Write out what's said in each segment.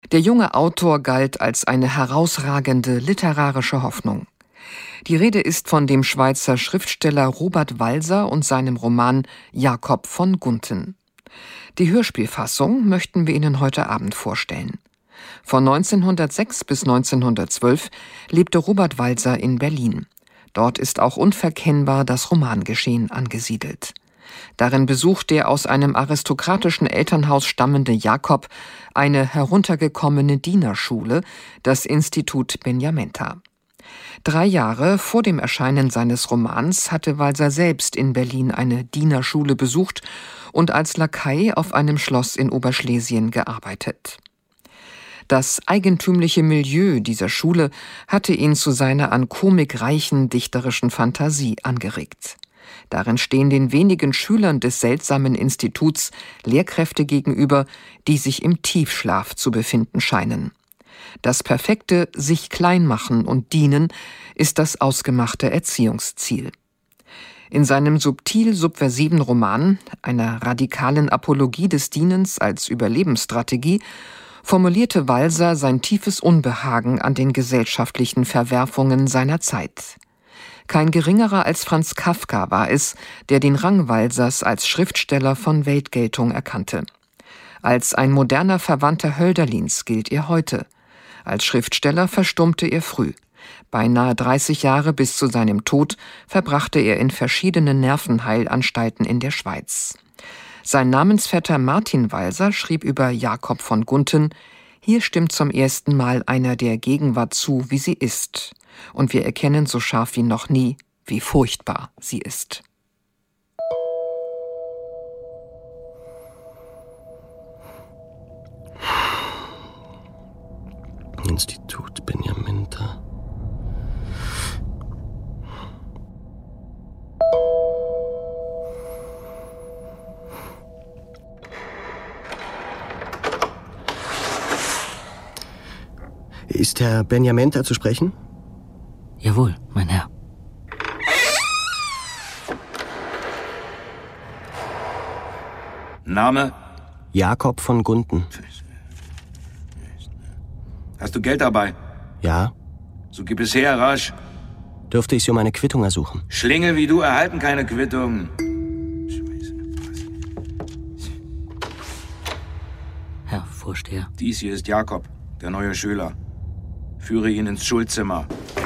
Der junge Autor galt als eine herausragende literarische Hoffnung. Die Rede ist von dem Schweizer Schriftsteller Robert Walser und seinem Roman Jakob von Gunten. Die Hörspielfassung möchten wir Ihnen heute Abend vorstellen. Von 1906 bis 1912 lebte Robert Walser in Berlin. Dort ist auch unverkennbar das Romangeschehen angesiedelt. Darin besucht der aus einem aristokratischen Elternhaus stammende Jakob eine heruntergekommene Dienerschule, das Institut Benjamenta. 3 Jahre vor dem Erscheinen seines Romans hatte Walser selbst in Berlin eine Dienerschule besucht und als Lakai auf einem Schloss in Oberschlesien gearbeitet. Das eigentümliche Milieu dieser Schule hatte ihn zu seiner an Komik reichen dichterischen Fantasie angeregt. Darin stehen den wenigen Schülern des seltsamen Instituts Lehrkräfte gegenüber, die sich im Tiefschlaf zu befinden scheinen. Das perfekte sich klein machen und dienen ist das ausgemachte Erziehungsziel. In seinem subtil-subversiven Roman, einer radikalen Apologie des Dienens als Überlebensstrategie, formulierte Walser sein tiefes Unbehagen an den gesellschaftlichen Verwerfungen seiner Zeit. Kein geringerer als Franz Kafka war es, der den Rang Walsers als Schriftsteller von Weltgeltung erkannte. Als ein moderner Verwandter Hölderlins gilt er heute. Als Schriftsteller verstummte er früh. Beinahe 30 Jahre bis zu seinem Tod verbrachte er in verschiedenen Nervenheilanstalten in der Schweiz. Sein Namensvetter Martin Walser schrieb über Jakob von Gunten: Hier stimmt zum ersten Mal einer der Gegenwart zu, wie sie ist. Und wir erkennen so scharf wie noch nie, wie furchtbar sie ist. Institut Benjamenta. Ist Herr Benjamenta zu sprechen? Jawohl, mein Herr. Name? Jakob von Gunten. Hast du Geld dabei? Ja. So gib es her, rasch. Dürfte ich Sie um eine Quittung ersuchen? Schlinge wie du erhalten keine Quittung. Herr Vorsteher. Dies hier ist Jakob, der neue Schüler. Führe ihn ins Schulzimmer.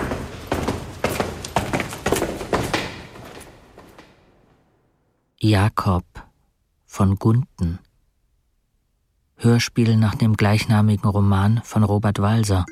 Jakob von Gunten. Hörspiel nach dem gleichnamigen Roman von Robert Walser.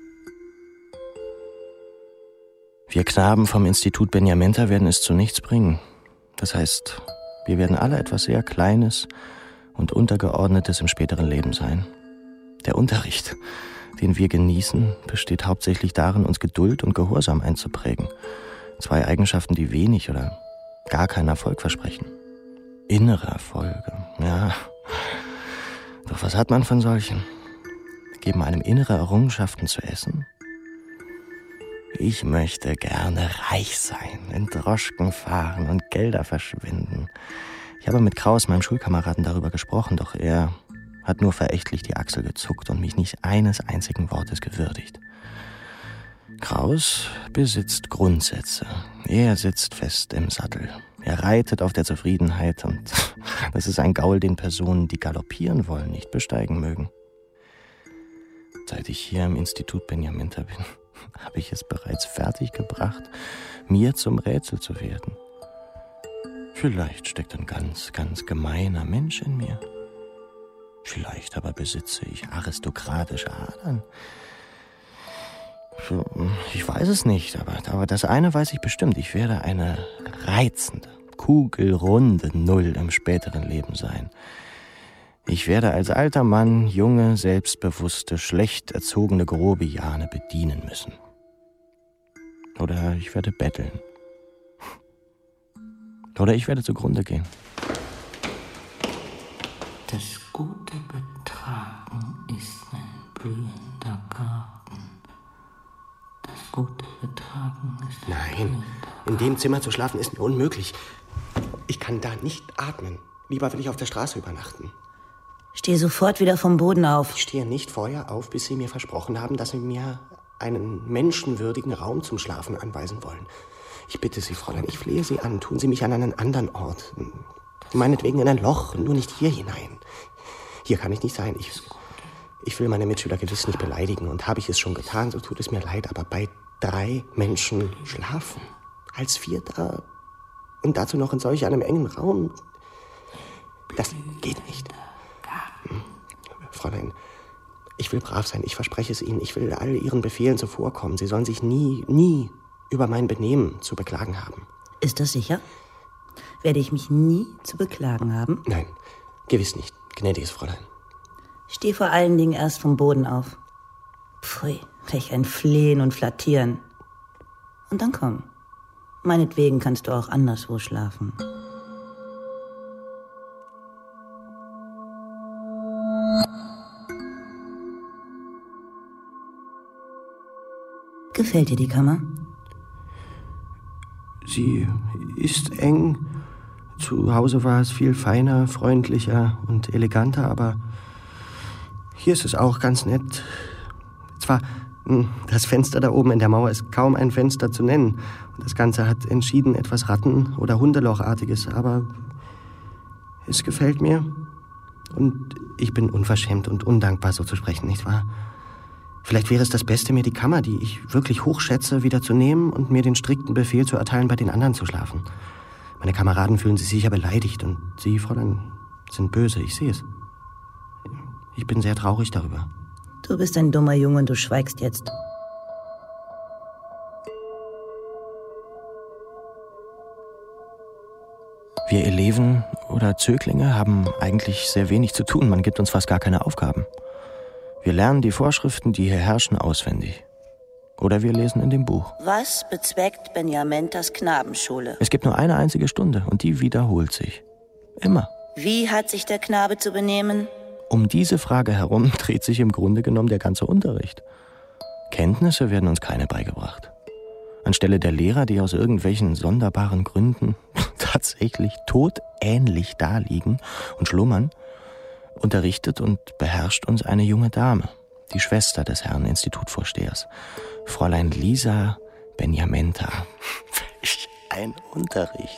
Wir Knaben vom Institut Benjamenta werden es zu nichts bringen. Das heißt, wir werden alle etwas sehr Kleines und Untergeordnetes im späteren Leben sein. Der Unterricht, den wir genießen, besteht hauptsächlich darin, uns Geduld und Gehorsam einzuprägen. 2 Eigenschaften, die wenig oder gar keinen Erfolg versprechen. Innere Erfolge, ja. Doch was hat man von solchen? Geben einem innere Errungenschaften zu essen? Ich möchte gerne reich sein, in Droschken fahren und Gelder verschwenden. Ich habe mit Kraus, meinem Schulkameraden, darüber gesprochen, doch er hat nur verächtlich die Achsel gezuckt und mich nicht eines einzigen Wortes gewürdigt. Kraus besitzt Grundsätze. Er sitzt fest im Sattel. Er reitet auf der Zufriedenheit und das ist ein Gaul, den Personen, die galoppieren wollen, nicht besteigen mögen. Seit ich hier im Institut Benjamenta bin, habe ich es bereits fertiggebracht, mir zum Rätsel zu werden. Vielleicht steckt ein ganz, ganz gemeiner Mensch in mir. Vielleicht aber besitze ich aristokratische Adern. Ich weiß es nicht, aber das eine weiß ich bestimmt. Ich werde eine reizende, kugelrunde Null im späteren Leben sein. Ich werde als alter Mann junge, selbstbewusste, schlecht erzogene Grobiane bedienen müssen. Oder ich werde betteln. Oder ich werde zugrunde gehen. Das gute Betragen ist ein blühender Garten. Das gute Betragen ist ein blühender Garten. In dem Zimmer zu schlafen ist mir unmöglich. Ich kann da nicht atmen. Lieber will ich auf der Straße übernachten. Steh sofort wieder vom Boden auf. Ich stehe nicht vorher auf, bis Sie mir versprochen haben, dass Sie mir einen menschenwürdigen Raum zum Schlafen anweisen wollen. Ich bitte Sie, Fräulein, ich flehe Sie an. Tun Sie mich an einen anderen Ort. Meinetwegen in ein Loch, nur nicht hier hinein. Hier kann ich nicht sein. Ich will meine Mitschüler gewiss nicht beleidigen. Und habe ich es schon getan, so tut es mir leid. Aber bei 3 Menschen schlafen, als 4 da und dazu noch in solch einem engen Raum, das geht nicht. Fräulein, ich will brav sein, ich verspreche es Ihnen. Ich will all Ihren Befehlen zuvorkommen. Sie sollen sich nie über mein Benehmen zu beklagen haben. Ist das sicher? Werde ich mich nie zu beklagen haben? Nein, gewiss nicht, gnädiges Fräulein. Steh vor allen Dingen erst vom Boden auf. Pfui, welch ein Flehen und Flattieren. Und dann komm. Meinetwegen kannst du auch anderswo schlafen. Gefällt dir die Kammer? Sie ist eng. Zu Hause war es viel feiner, freundlicher und eleganter, aber hier ist es auch ganz nett. Zwar, das Fenster da oben in der Mauer ist kaum ein Fenster zu nennen. Und das Ganze hat entschieden etwas Ratten- oder Hundelochartiges, aber es gefällt mir. Und ich bin unverschämt und undankbar, so zu sprechen, nicht wahr? Vielleicht wäre es das Beste, mir die Kammer, die ich wirklich hochschätze, wieder zu nehmen und mir den strikten Befehl zu erteilen, bei den anderen zu schlafen. Meine Kameraden fühlen sich sicher beleidigt und Sie, Fräulein, sind böse, ich sehe es. Ich bin sehr traurig darüber. Du bist ein dummer Junge und du schweigst jetzt. Wir Eleven oder Zöglinge haben eigentlich sehr wenig zu tun. Man gibt uns fast gar keine Aufgaben. Wir lernen die Vorschriften, die hier herrschen, auswendig. Oder wir lesen in dem Buch. Was bezweckt Benjamintas Knabenschule? Es gibt nur eine einzige Stunde und die wiederholt sich. Immer. Wie hat sich der Knabe zu benehmen? Um diese Frage herum dreht sich im Grunde genommen der ganze Unterricht. Kenntnisse werden uns keine beigebracht. Anstelle der Lehrer, die aus irgendwelchen sonderbaren Gründen tatsächlich todähnlich daliegen und schlummern, unterrichtet und beherrscht uns eine junge Dame, die Schwester des Herrn Institutvorstehers, Fräulein Lisa Benjamenta. Welch ein Unterricht!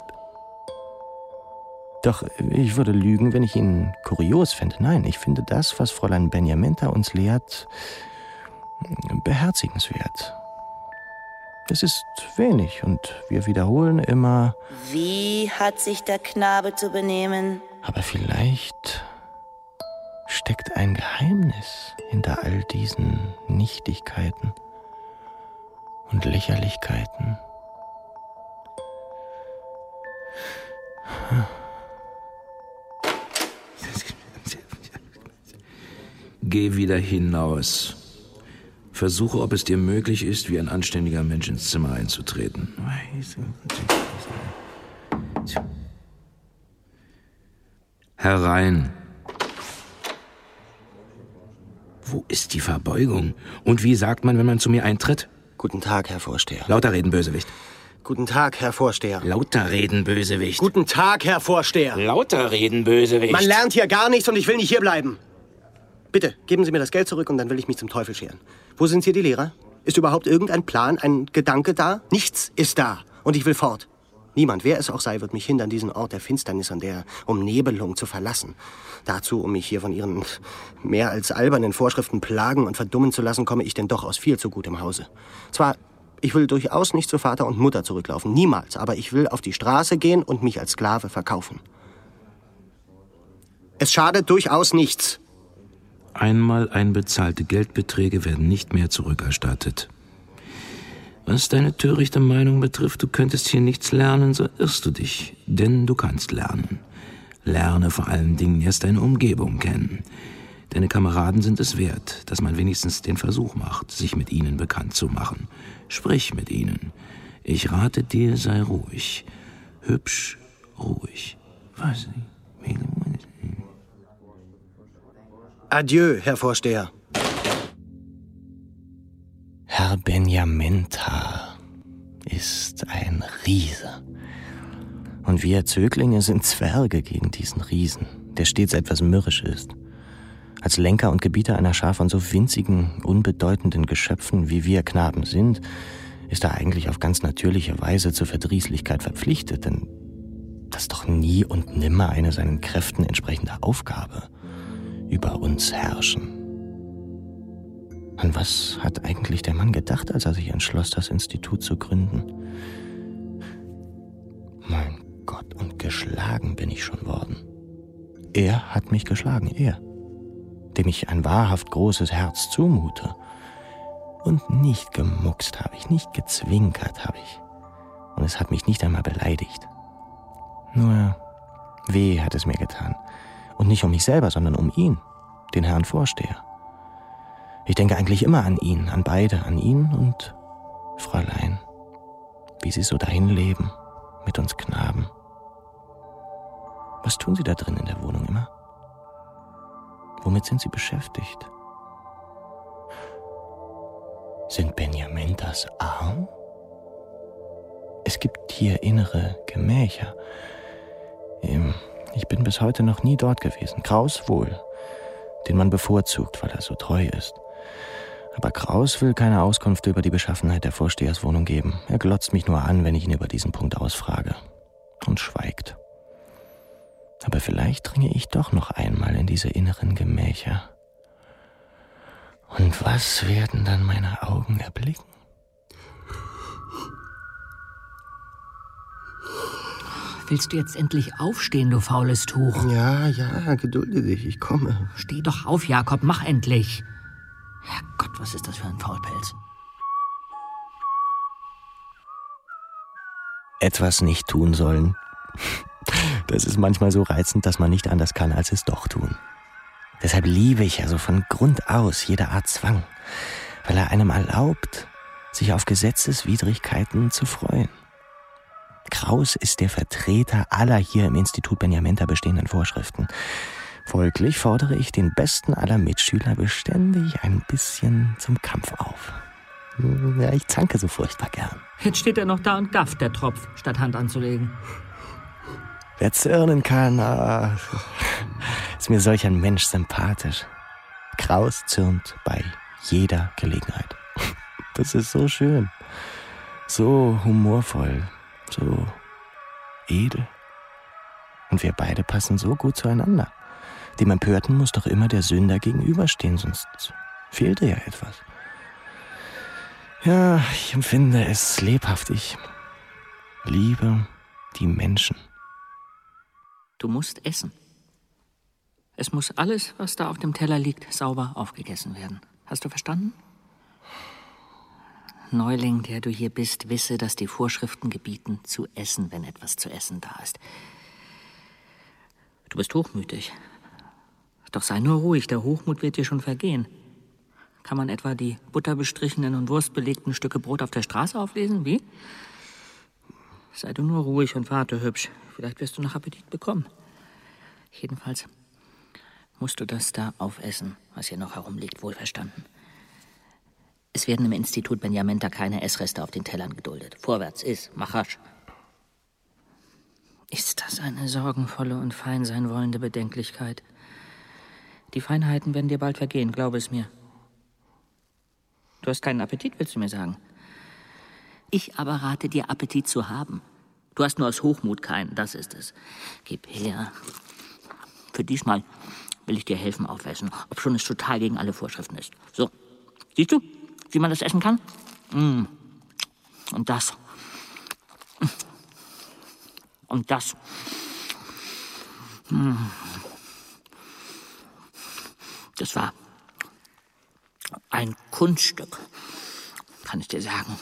Doch ich würde lügen, wenn ich ihn kurios fände. Nein, ich finde das, was Fräulein Benjamenta uns lehrt, beherzigenswert. Es ist wenig und wir wiederholen immer: Wie hat sich der Knabe zu benehmen? Aber vielleicht steckt ein Geheimnis hinter all diesen Nichtigkeiten und Lächerlichkeiten. Geh wieder hinaus. Versuche, ob es dir möglich ist, wie ein anständiger Mensch ins Zimmer einzutreten. Herein. Wo ist die Verbeugung? Und wie sagt man, wenn man zu mir eintritt? Guten Tag, Herr Vorsteher. Lauter reden, Bösewicht. Guten Tag, Herr Vorsteher. Lauter reden, Bösewicht. Guten Tag, Herr Vorsteher. Lauter reden, Bösewicht. Man lernt hier gar nichts und ich will nicht hierbleiben. Bitte, geben Sie mir das Geld zurück und dann will ich mich zum Teufel scheren. Wo sind hier die Lehrer? Ist überhaupt irgendein Plan, ein Gedanke da? Nichts ist da. Und ich will fort. Niemand, wer es auch sei, wird mich hindern, diesen Ort der Finsternis und der Umnebelung zu verlassen. Dazu, um mich hier von Ihren mehr als albernen Vorschriften plagen und verdummen zu lassen, komme ich denn doch aus viel zu gutem Hause. Zwar, ich will durchaus nicht zu Vater und Mutter zurücklaufen, niemals, aber ich will auf die Straße gehen und mich als Sklave verkaufen. Es schadet durchaus nichts. Einmal einbezahlte Geldbeträge werden nicht mehr zurückerstattet. Was deine törichte Meinung betrifft, du könntest hier nichts lernen, so irrst du dich. Denn du kannst lernen. Lerne vor allen Dingen erst deine Umgebung kennen. Deine Kameraden sind es wert, dass man wenigstens den Versuch macht, sich mit ihnen bekannt zu machen. Sprich mit ihnen. Ich rate dir, sei ruhig. Hübsch, ruhig. Was? Adieu, Herr Vorsteher. Herr Benjamenta ist ein Riese. Und wir Zöglinge sind Zwerge gegen diesen Riesen, der stets etwas mürrisch ist. Als Lenker und Gebieter einer Schar von so winzigen, unbedeutenden Geschöpfen, wie wir Knaben sind, ist er eigentlich auf ganz natürliche Weise zur Verdrießlichkeit verpflichtet, denn das ist doch nie und nimmer eine seinen Kräften entsprechende Aufgabe, über uns herrschen. An was hat eigentlich der Mann gedacht, als er sich entschloss, das Institut zu gründen? Mein Gott, und geschlagen bin ich schon worden. Er hat mich geschlagen, er, dem ich ein wahrhaft großes Herz zumute. Und nicht gemuckst habe ich, nicht gezwinkert habe ich. Und es hat mich nicht einmal beleidigt. Nur weh hat es mir getan. Und nicht um mich selber, sondern um ihn, den Herrn Vorsteher. Ich denke eigentlich immer an ihn, an beide, an ihn und Fräulein, wie sie so dahin leben, mit uns Knaben. Was tun Sie da drin in der Wohnung immer? Womit sind Sie beschäftigt? Sind Benjamentas arm? Es gibt hier innere Gemächer. Ich bin bis heute noch nie dort gewesen. Kraus wohl, den man bevorzugt, weil er so treu ist. Aber Kraus will keine Auskunft über die Beschaffenheit der Vorsteherswohnung geben. Er glotzt mich nur an, wenn ich ihn über diesen Punkt ausfrage. Und schweigt. Aber vielleicht dringe ich doch noch einmal in diese inneren Gemächer. Und was werden dann meine Augen erblicken? Willst du jetzt endlich aufstehen, du faules Tuch? Ja, gedulde dich, ich komme. Steh doch auf, Jakob, mach endlich. Herrgott, was ist das für ein Faulpelz? Etwas nicht tun sollen. Das ist manchmal so reizend, dass man nicht anders kann, als es doch tun. Deshalb liebe ich also von Grund aus jede Art Zwang, weil er einem erlaubt, sich auf Gesetzeswidrigkeiten zu freuen. Kraus ist der Vertreter aller hier im Institut Benjamenta bestehenden Vorschriften. Folglich fordere ich den besten aller Mitschüler beständig ein bisschen zum Kampf auf. Ja, ich zanke so furchtbar gern. Jetzt steht er noch da und gafft, der Tropf, statt Hand anzulegen. Wer zürnen kann, ist mir solch ein Mensch sympathisch. Kraus zürnt bei jeder Gelegenheit. Das ist so schön, so humorvoll, so edel. Und wir beide passen so gut zueinander. Dem Empörten muss doch immer der Sünder gegenüberstehen, sonst fehlte ja etwas. Ja, ich empfinde es lebhaft. Ich liebe die Menschen. Du musst essen. Es muss alles, was da auf dem Teller liegt, sauber aufgegessen werden. Hast du verstanden? Neuling, der du hier bist, wisse, dass die Vorschriften gebieten, zu essen, wenn etwas zu essen da ist. Du bist hochmütig. Doch sei nur ruhig, der Hochmut wird dir schon vergehen. Kann man etwa die butterbestrichenen und wurstbelegten Stücke Brot auf der Straße auflesen? Wie? Sei du nur ruhig und warte hübsch. Vielleicht wirst du noch Appetit bekommen. Jedenfalls musst du das da aufessen, was hier noch herumliegt, wohlverstanden. Es werden im Institut Benjamenta keine Essreste auf den Tellern geduldet. Vorwärts, iss, mach rasch. Ist das eine sorgenvolle und fein sein wollende Bedenklichkeit? Die Feinheiten werden dir bald vergehen, glaube es mir. Du hast keinen Appetit, willst du mir sagen? Ich aber rate dir, Appetit zu haben. Du hast nur aus Hochmut keinen, das ist es. Gib her. Für diesmal will ich dir helfen aufessen, obschon es total gegen alle Vorschriften ist. So, siehst du, wie man das essen kann? Und das. Und das. Das war ein Kunststück, kann ich dir sagen.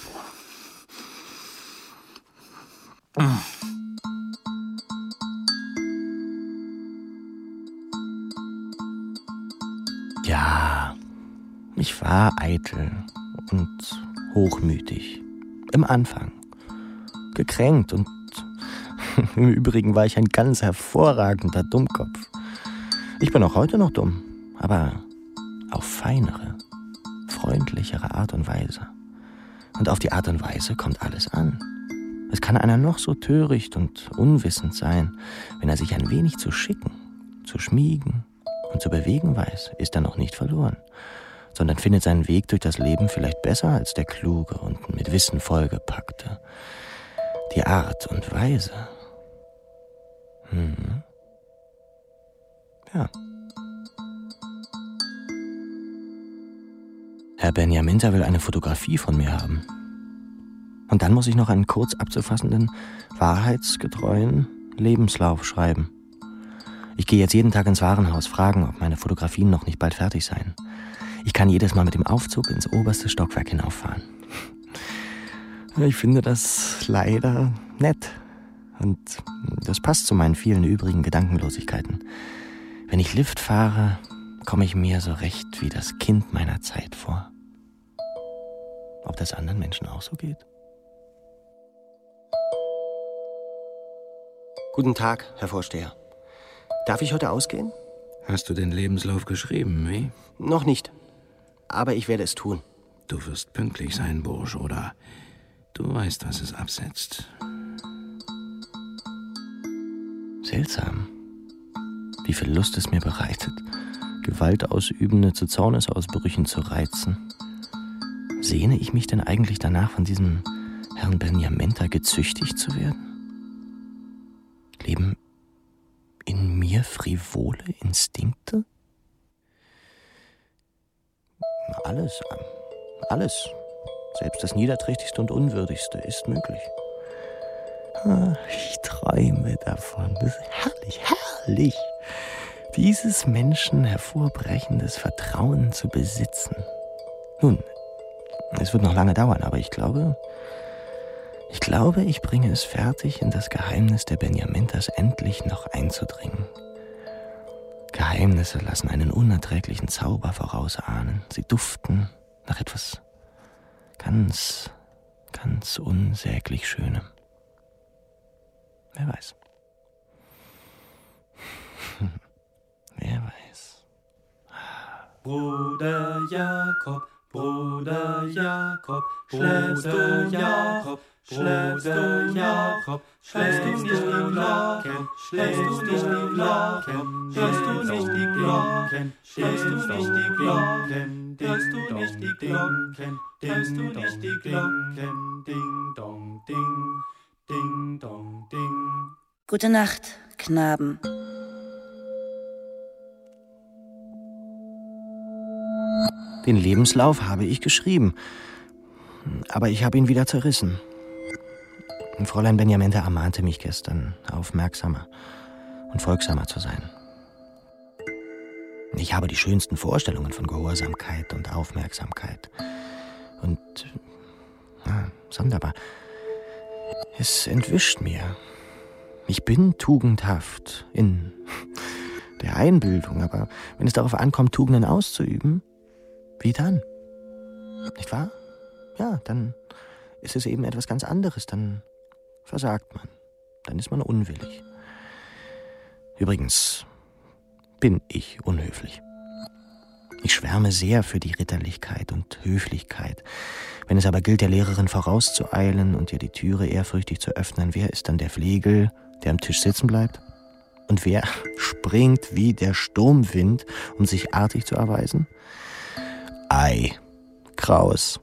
Ja, ich war eitel und hochmütig. Im Anfang. Gekränkt und im Übrigen war ich ein ganz hervorragender Dummkopf. Ich bin auch heute noch dumm, aber auf feinere, freundlichere Art und Weise. Und auf die Art und Weise kommt alles an. Es kann einer noch so töricht und unwissend sein, wenn er sich ein wenig zu schicken, zu schmiegen und zu bewegen weiß, ist er noch nicht verloren, sondern findet seinen Weg durch das Leben vielleicht besser als der kluge und mit Wissen vollgepackte. Die Art und Weise. Ja. Herr Benjaminter will eine Fotografie von mir haben. Und dann muss ich noch einen kurz abzufassenden, wahrheitsgetreuen Lebenslauf schreiben. Ich gehe jetzt jeden Tag ins Warenhaus, fragen, ob meine Fotografien noch nicht bald fertig seien. Ich kann jedes Mal mit dem Aufzug ins oberste Stockwerk hinauffahren. Ich finde das leider nett. Und das passt zu meinen vielen übrigen Gedankenlosigkeiten. Wenn ich Lift fahre, komme ich mir so recht wie das Kind meiner Zeit vor. Ob das anderen Menschen auch so geht? Guten Tag, Herr Vorsteher. Darf ich heute ausgehen? Hast du den Lebenslauf geschrieben, wie? Noch nicht. Aber ich werde es tun. Du wirst pünktlich sein, Bursch, oder? Du weißt, was es absetzt. Seltsam. Wie viel Lust es mir bereitet, Gewaltausübende zu Zornesausbrüchen zu reizen. Sehne ich mich denn eigentlich danach, von diesem Herrn Benjaminter gezüchtigt zu werden? Leben in mir frivole Instinkte? Alles, selbst das Niederträchtigste und Unwürdigste ist möglich. Ich träume davon, das ist herrlich, dieses Menschen hervorbrechendes Vertrauen zu besitzen. Nun, es wird noch lange dauern, aber ich glaube, ich bringe es fertig, in das Geheimnis der Benjaminters endlich noch einzudringen. Geheimnisse lassen einen unerträglichen Zauber vorausahnen. Sie duften nach etwas ganz, ganz unsäglich Schönem. Wer weiß. Wer weiß. Bruder Jakob, Bruder Jakob, schläfst du Jakob, schläfst du Jakob, schläfst du nicht die Glocken, schläfst du nicht die Glocken, hörst du nicht die Glocken, hörst du nicht die Glocken, hörst du nicht die Glocken, hörst du nicht die Glocken, ding dong ding, ding dong ding. Gute Nacht, Knaben. Den Lebenslauf habe ich geschrieben, aber ich habe ihn wieder zerrissen. Fräulein Benjaminter ermahnte mich gestern, aufmerksamer und folgsamer zu sein. Ich habe die schönsten Vorstellungen von Gehorsamkeit und Aufmerksamkeit. Und, sonderbar, es entwischt mir. Ich bin tugendhaft in der Einbildung, aber wenn es darauf ankommt, Tugenden auszuüben, wie dann? Nicht wahr? Ja, dann ist es eben etwas ganz anderes. Dann versagt man. Dann ist man unwillig. Übrigens bin ich unhöflich. Ich schwärme sehr für die Ritterlichkeit und Höflichkeit. Wenn es aber gilt, der Lehrerin vorauszueilen und ihr die Türe ehrfürchtig zu öffnen, wer ist dann der Flegel, der am Tisch sitzen bleibt? Und wer springt wie der Sturmwind, um sich artig zu erweisen? Ei, Kraus.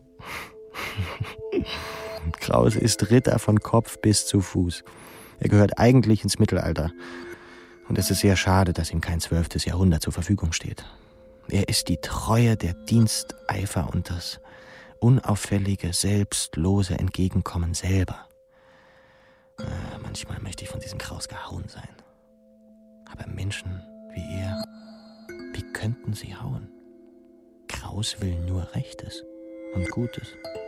Kraus ist Ritter von Kopf bis zu Fuß. Er gehört eigentlich ins Mittelalter. Und es ist sehr schade, dass ihm kein 12. Jahrhundert zur Verfügung steht. Er ist die Treue, der Diensteifer und das unauffällige, selbstlose Entgegenkommen selber. Manchmal möchte ich von diesem Kraus gehauen sein. Aber Menschen wie er, wie könnten sie hauen? Kraus will nur Rechtes und Gutes.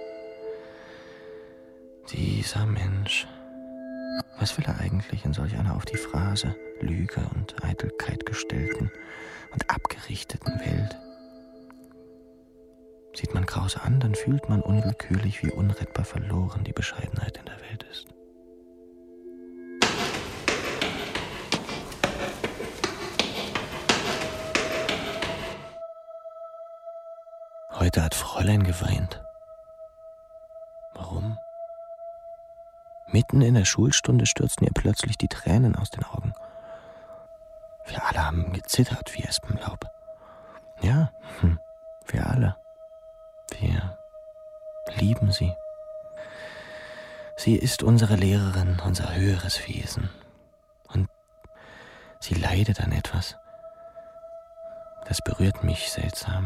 Dieser Mensch, was will er eigentlich in solch einer auf die Phrase Lüge und Eitelkeit gestellten und abgerichteten Welt? Sieht man Kraus an, dann fühlt man unwillkürlich, wie unrettbar verloren die Bescheidenheit in der Welt ist. Heute hat Fräulein geweint. Warum? Mitten in der Schulstunde stürzten ihr plötzlich die Tränen aus den Augen. Wir alle haben gezittert wie Espenlaub. Ja, wir alle. Wir lieben sie. Sie ist unsere Lehrerin, unser höheres Wesen. Und sie leidet an etwas. Das berührt mich seltsam.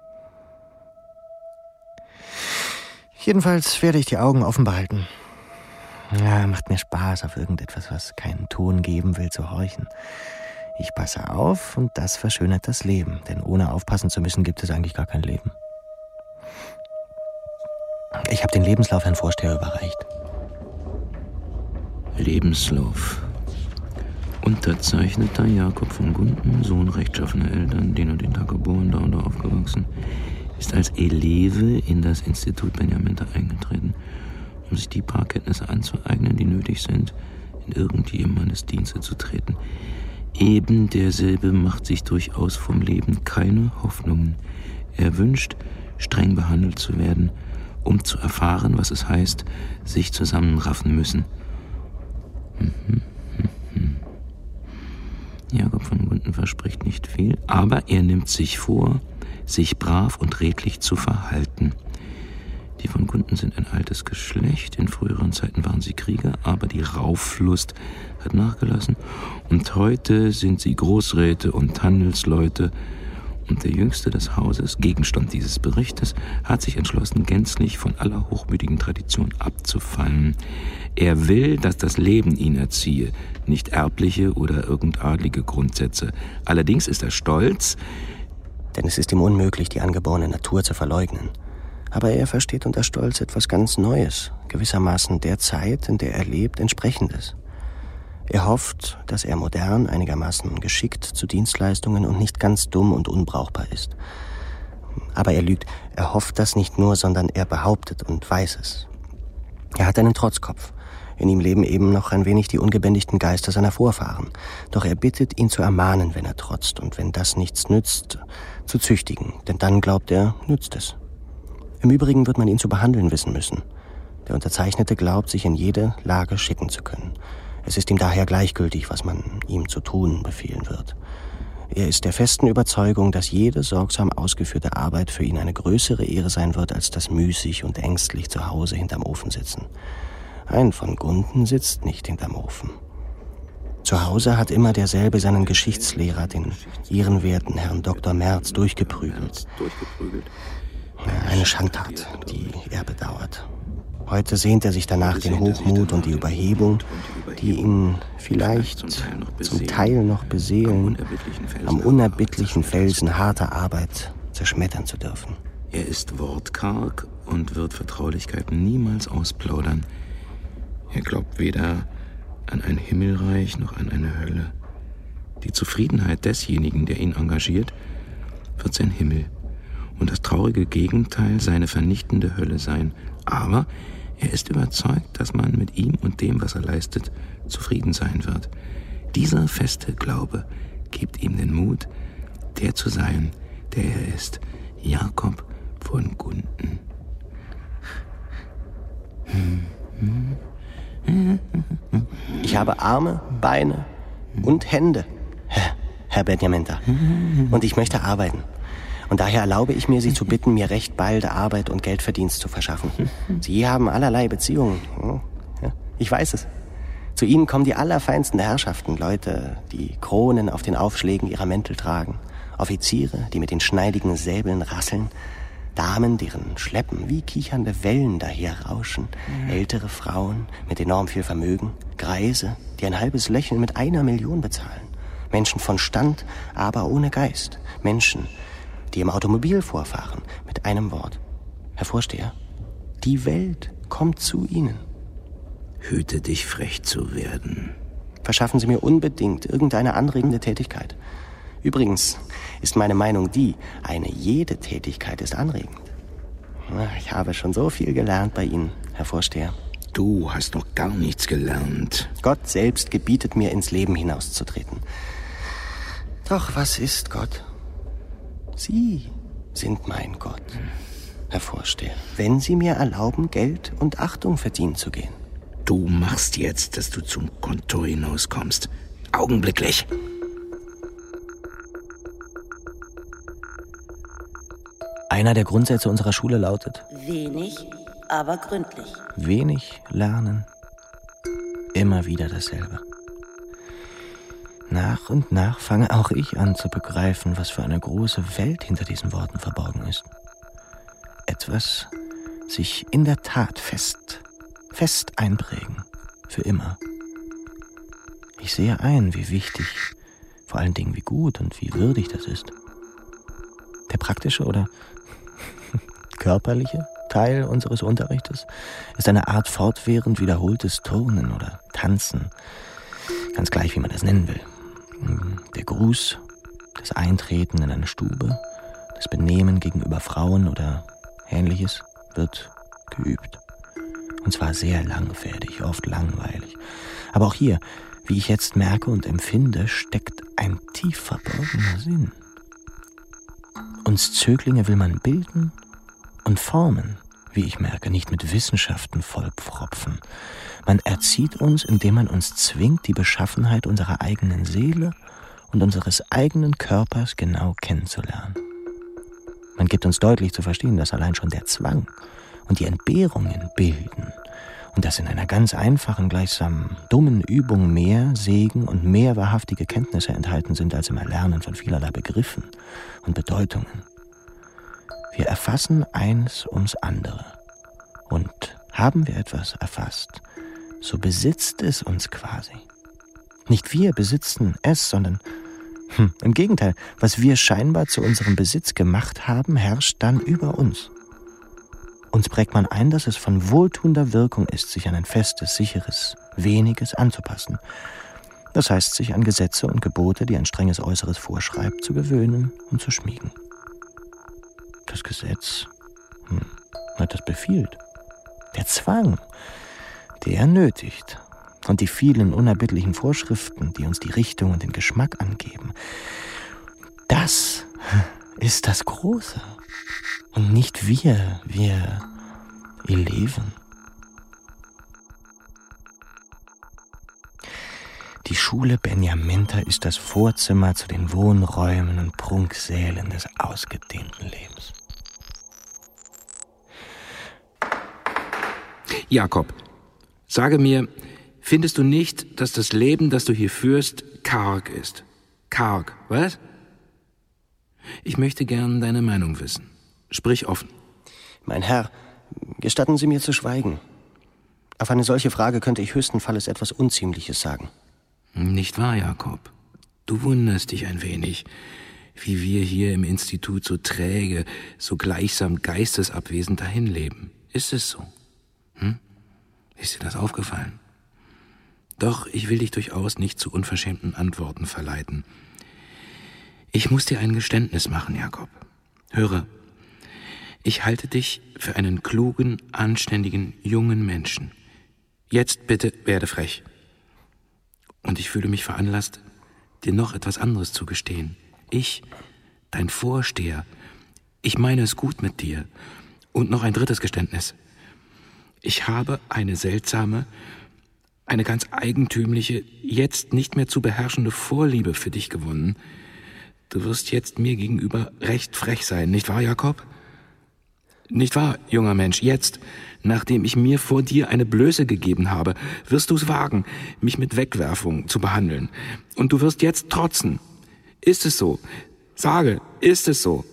Jedenfalls werde ich die Augen offen behalten. Ja, macht mir Spaß, auf irgendetwas, was keinen Ton geben will, zu horchen. Ich passe auf und das verschönert das Leben, denn ohne aufpassen zu müssen, gibt es eigentlich gar kein Leben. Ich habe den Lebenslauf Herrn Vorsteher überreicht. Lebenslauf. Unterzeichneter Jakob von Gunten, Sohn rechtschaffener Eltern, den und den Tag geboren, da und da aufgewachsen, ist als Eleve in das Institut Benjamenta eingetreten, um sich die paar Kenntnisse anzueignen, die nötig sind, in irgendjemandes Dienste zu treten. Eben derselbe macht sich durchaus vom Leben keine Hoffnungen. Er wünscht, streng behandelt zu werden, um zu erfahren, was es heißt, sich zusammenraffen müssen. Jakob von Gunten verspricht nicht viel, aber er nimmt sich vor, sich brav und redlich zu verhalten. Die von Gunten sind ein altes Geschlecht. In früheren Zeiten waren sie Krieger, aber die Rauflust hat nachgelassen. Und heute sind sie Großräte und Handelsleute. Und der Jüngste des Hauses, Gegenstand dieses Berichtes, hat sich entschlossen, gänzlich von aller hochmütigen Tradition abzufallen. Er will, dass das Leben ihn erziehe, nicht erbliche oder irgendadlige Grundsätze. Allerdings ist er stolz, denn es ist ihm unmöglich, die angeborene Natur zu verleugnen. Aber er versteht unter Stolz etwas ganz Neues, gewissermaßen der Zeit, in der er lebt, entsprechendes. Er hofft, dass er modern, einigermaßen geschickt zu Dienstleistungen und nicht ganz dumm und unbrauchbar ist. Aber er lügt. Er hofft das nicht nur, sondern er behauptet und weiß es. Er hat einen Trotzkopf. In ihm leben eben noch ein wenig die ungebändigten Geister seiner Vorfahren. Doch er bittet, ihn zu ermahnen, wenn er trotzt, und wenn das nichts nützt, zu züchtigen, denn dann, glaubt er, nützt es. Im Übrigen wird man ihn zu behandeln wissen müssen. Der Unterzeichnete glaubt, sich in jede Lage schicken zu können. Es ist ihm daher gleichgültig, was man ihm zu tun befehlen wird. Er ist der festen Überzeugung, dass jede sorgsam ausgeführte Arbeit für ihn eine größere Ehre sein wird, als das müßig und ängstlich zu Hause hinterm Ofen sitzen. Ein von Gunten sitzt nicht hinterm Ofen. Zu Hause hat immer derselbe seinen Geschichtslehrer, den ehrenwerten Herrn Dr. Merz, durchgeprügelt. Eine Schandtat, die er bedauert. Heute sehnt er sich danach den Hochmut und die Überhebung, die ihn vielleicht zum Teil noch beseelen, am unerbittlichen Felsen harter Arbeit zerschmettern zu dürfen. Er ist wortkarg und wird Vertraulichkeiten niemals ausplaudern. Er glaubt weder an ein Himmelreich noch an eine Hölle. Die Zufriedenheit desjenigen, der ihn engagiert, wird sein Himmel und das traurige Gegenteil seine vernichtende Hölle sein. Aber er ist überzeugt, dass man mit ihm und dem, was er leistet, zufrieden sein wird. Dieser feste Glaube gibt ihm den Mut, der zu sein, der er ist. Jakob von Gunten. Ich habe Arme, Beine und Hände, Herr Benjamenta. Und ich möchte arbeiten. Und daher erlaube ich mir, Sie zu bitten, mir recht bald Arbeit und Geldverdienst zu verschaffen. Sie haben allerlei Beziehungen. Ich weiß es. Zu Ihnen kommen die allerfeinsten Herrschaften, Leute, die Kronen auf den Aufschlägen ihrer Mäntel tragen, Offiziere, die mit den schneidigen Säbeln rasseln, Damen, deren Schleppen wie kichernde Wellen daher rauschen, ältere Frauen mit enorm viel Vermögen, Greise, die ein halbes Lächeln mit 1 Million bezahlen, Menschen von Stand, aber ohne Geist, Menschen, die im Automobil vorfahren, mit einem Wort. Herr Vorsteher, die Welt kommt zu Ihnen. Hüte dich, frech zu werden. Verschaffen Sie mir unbedingt irgendeine anregende Tätigkeit. Übrigens ist meine Meinung die, eine jede Tätigkeit ist anregend. Ich habe schon so viel gelernt bei Ihnen, Herr Vorsteher. Du hast noch gar nichts gelernt. Gott selbst gebietet mir, ins Leben hinauszutreten. Doch was ist Gott? Sie sind mein Gott, Herr Vorsteher, wenn Sie mir erlauben, Geld und Achtung verdienen zu gehen. Du machst jetzt, dass du zum Konto hinauskommst. Augenblicklich. Einer der Grundsätze unserer Schule lautet: Wenig, aber gründlich. Wenig lernen, immer wieder dasselbe. Nach und nach fange auch ich an zu begreifen, was für eine große Welt hinter diesen Worten verborgen ist. Etwas sich in der Tat fest einprägen, für immer. Ich sehe ein, wie wichtig, vor allen Dingen wie gut und wie würdig das ist. Der praktische oder körperliche Teil unseres Unterrichtes ist eine Art fortwährend wiederholtes Turnen oder Tanzen, ganz gleich, wie man das nennen will. Der Gruß, das Eintreten in eine Stube, das Benehmen gegenüber Frauen oder Ähnliches wird geübt. Und zwar sehr langfädig, oft langweilig. Aber auch hier, wie ich jetzt merke und empfinde, steckt ein tief verborgener Sinn. Uns Zöglinge will man bilden und formen, wie ich merke, nicht mit Wissenschaften vollpfropfen. Man erzieht uns, indem man uns zwingt, die Beschaffenheit unserer eigenen Seele und unseres eigenen Körpers genau kennenzulernen. Man gibt uns deutlich zu verstehen, dass allein schon der Zwang und die Entbehrungen bilden und dass in einer ganz einfachen, gleichsam dummen Übung mehr Segen und mehr wahrhaftige Kenntnisse enthalten sind als im Erlernen von vielerlei Begriffen und Bedeutungen. Wir erfassen eins ums andere. Und haben wir etwas erfasst, so besitzt es uns quasi. Nicht wir besitzen es, sondern im Gegenteil, was wir scheinbar zu unserem Besitz gemacht haben, herrscht dann über uns. Uns prägt man ein, dass es von wohltuender Wirkung ist, sich an ein festes, sicheres, weniges anzupassen. Das heißt, sich an Gesetze und Gebote, die ein strenges Äußeres vorschreibt, zu gewöhnen und zu schmiegen. Das Gesetz, das befiehlt. Der Zwang, der nötigt. Und die vielen unerbittlichen Vorschriften, die uns die Richtung und den Geschmack angeben, das ist das Große. Und nicht wir Eleven. Die Schule Benjamenta ist das Vorzimmer zu den Wohnräumen und Prunksälen des ausgedehnten Lebens. Jakob, sage mir, findest du nicht, dass das Leben, das du hier führst, karg ist? Karg, was? Ich möchte gern deine Meinung wissen. Sprich offen. Mein Herr, gestatten Sie mir zu schweigen. Auf eine solche Frage könnte ich höchstenfalls etwas Unziemliches sagen. Nicht wahr, Jakob? Du wunderst dich ein wenig, wie wir hier im Institut so träge, so gleichsam geistesabwesend dahinleben. Ist es so? Ist dir das aufgefallen? Doch ich will dich durchaus nicht zu unverschämten Antworten verleiten. Ich muss dir ein Geständnis machen, Jakob. Höre, ich halte dich für einen klugen, anständigen, jungen Menschen. Jetzt bitte werde frech. Und ich fühle mich veranlasst, dir noch etwas anderes zu gestehen. Ich, dein Vorsteher, ich meine es gut mit dir. Und noch ein drittes Geständnis. Ich habe eine seltsame, eine ganz eigentümliche, jetzt nicht mehr zu beherrschende Vorliebe für dich gewonnen. Du wirst jetzt mir gegenüber recht frech sein, nicht wahr, Jakob? Nicht wahr, junger Mensch? Jetzt, nachdem ich mir vor dir eine Blöße gegeben habe, wirst du es wagen, mich mit Wegwerfung zu behandeln. Und du wirst jetzt trotzen. Ist es so? Sage, ist es so?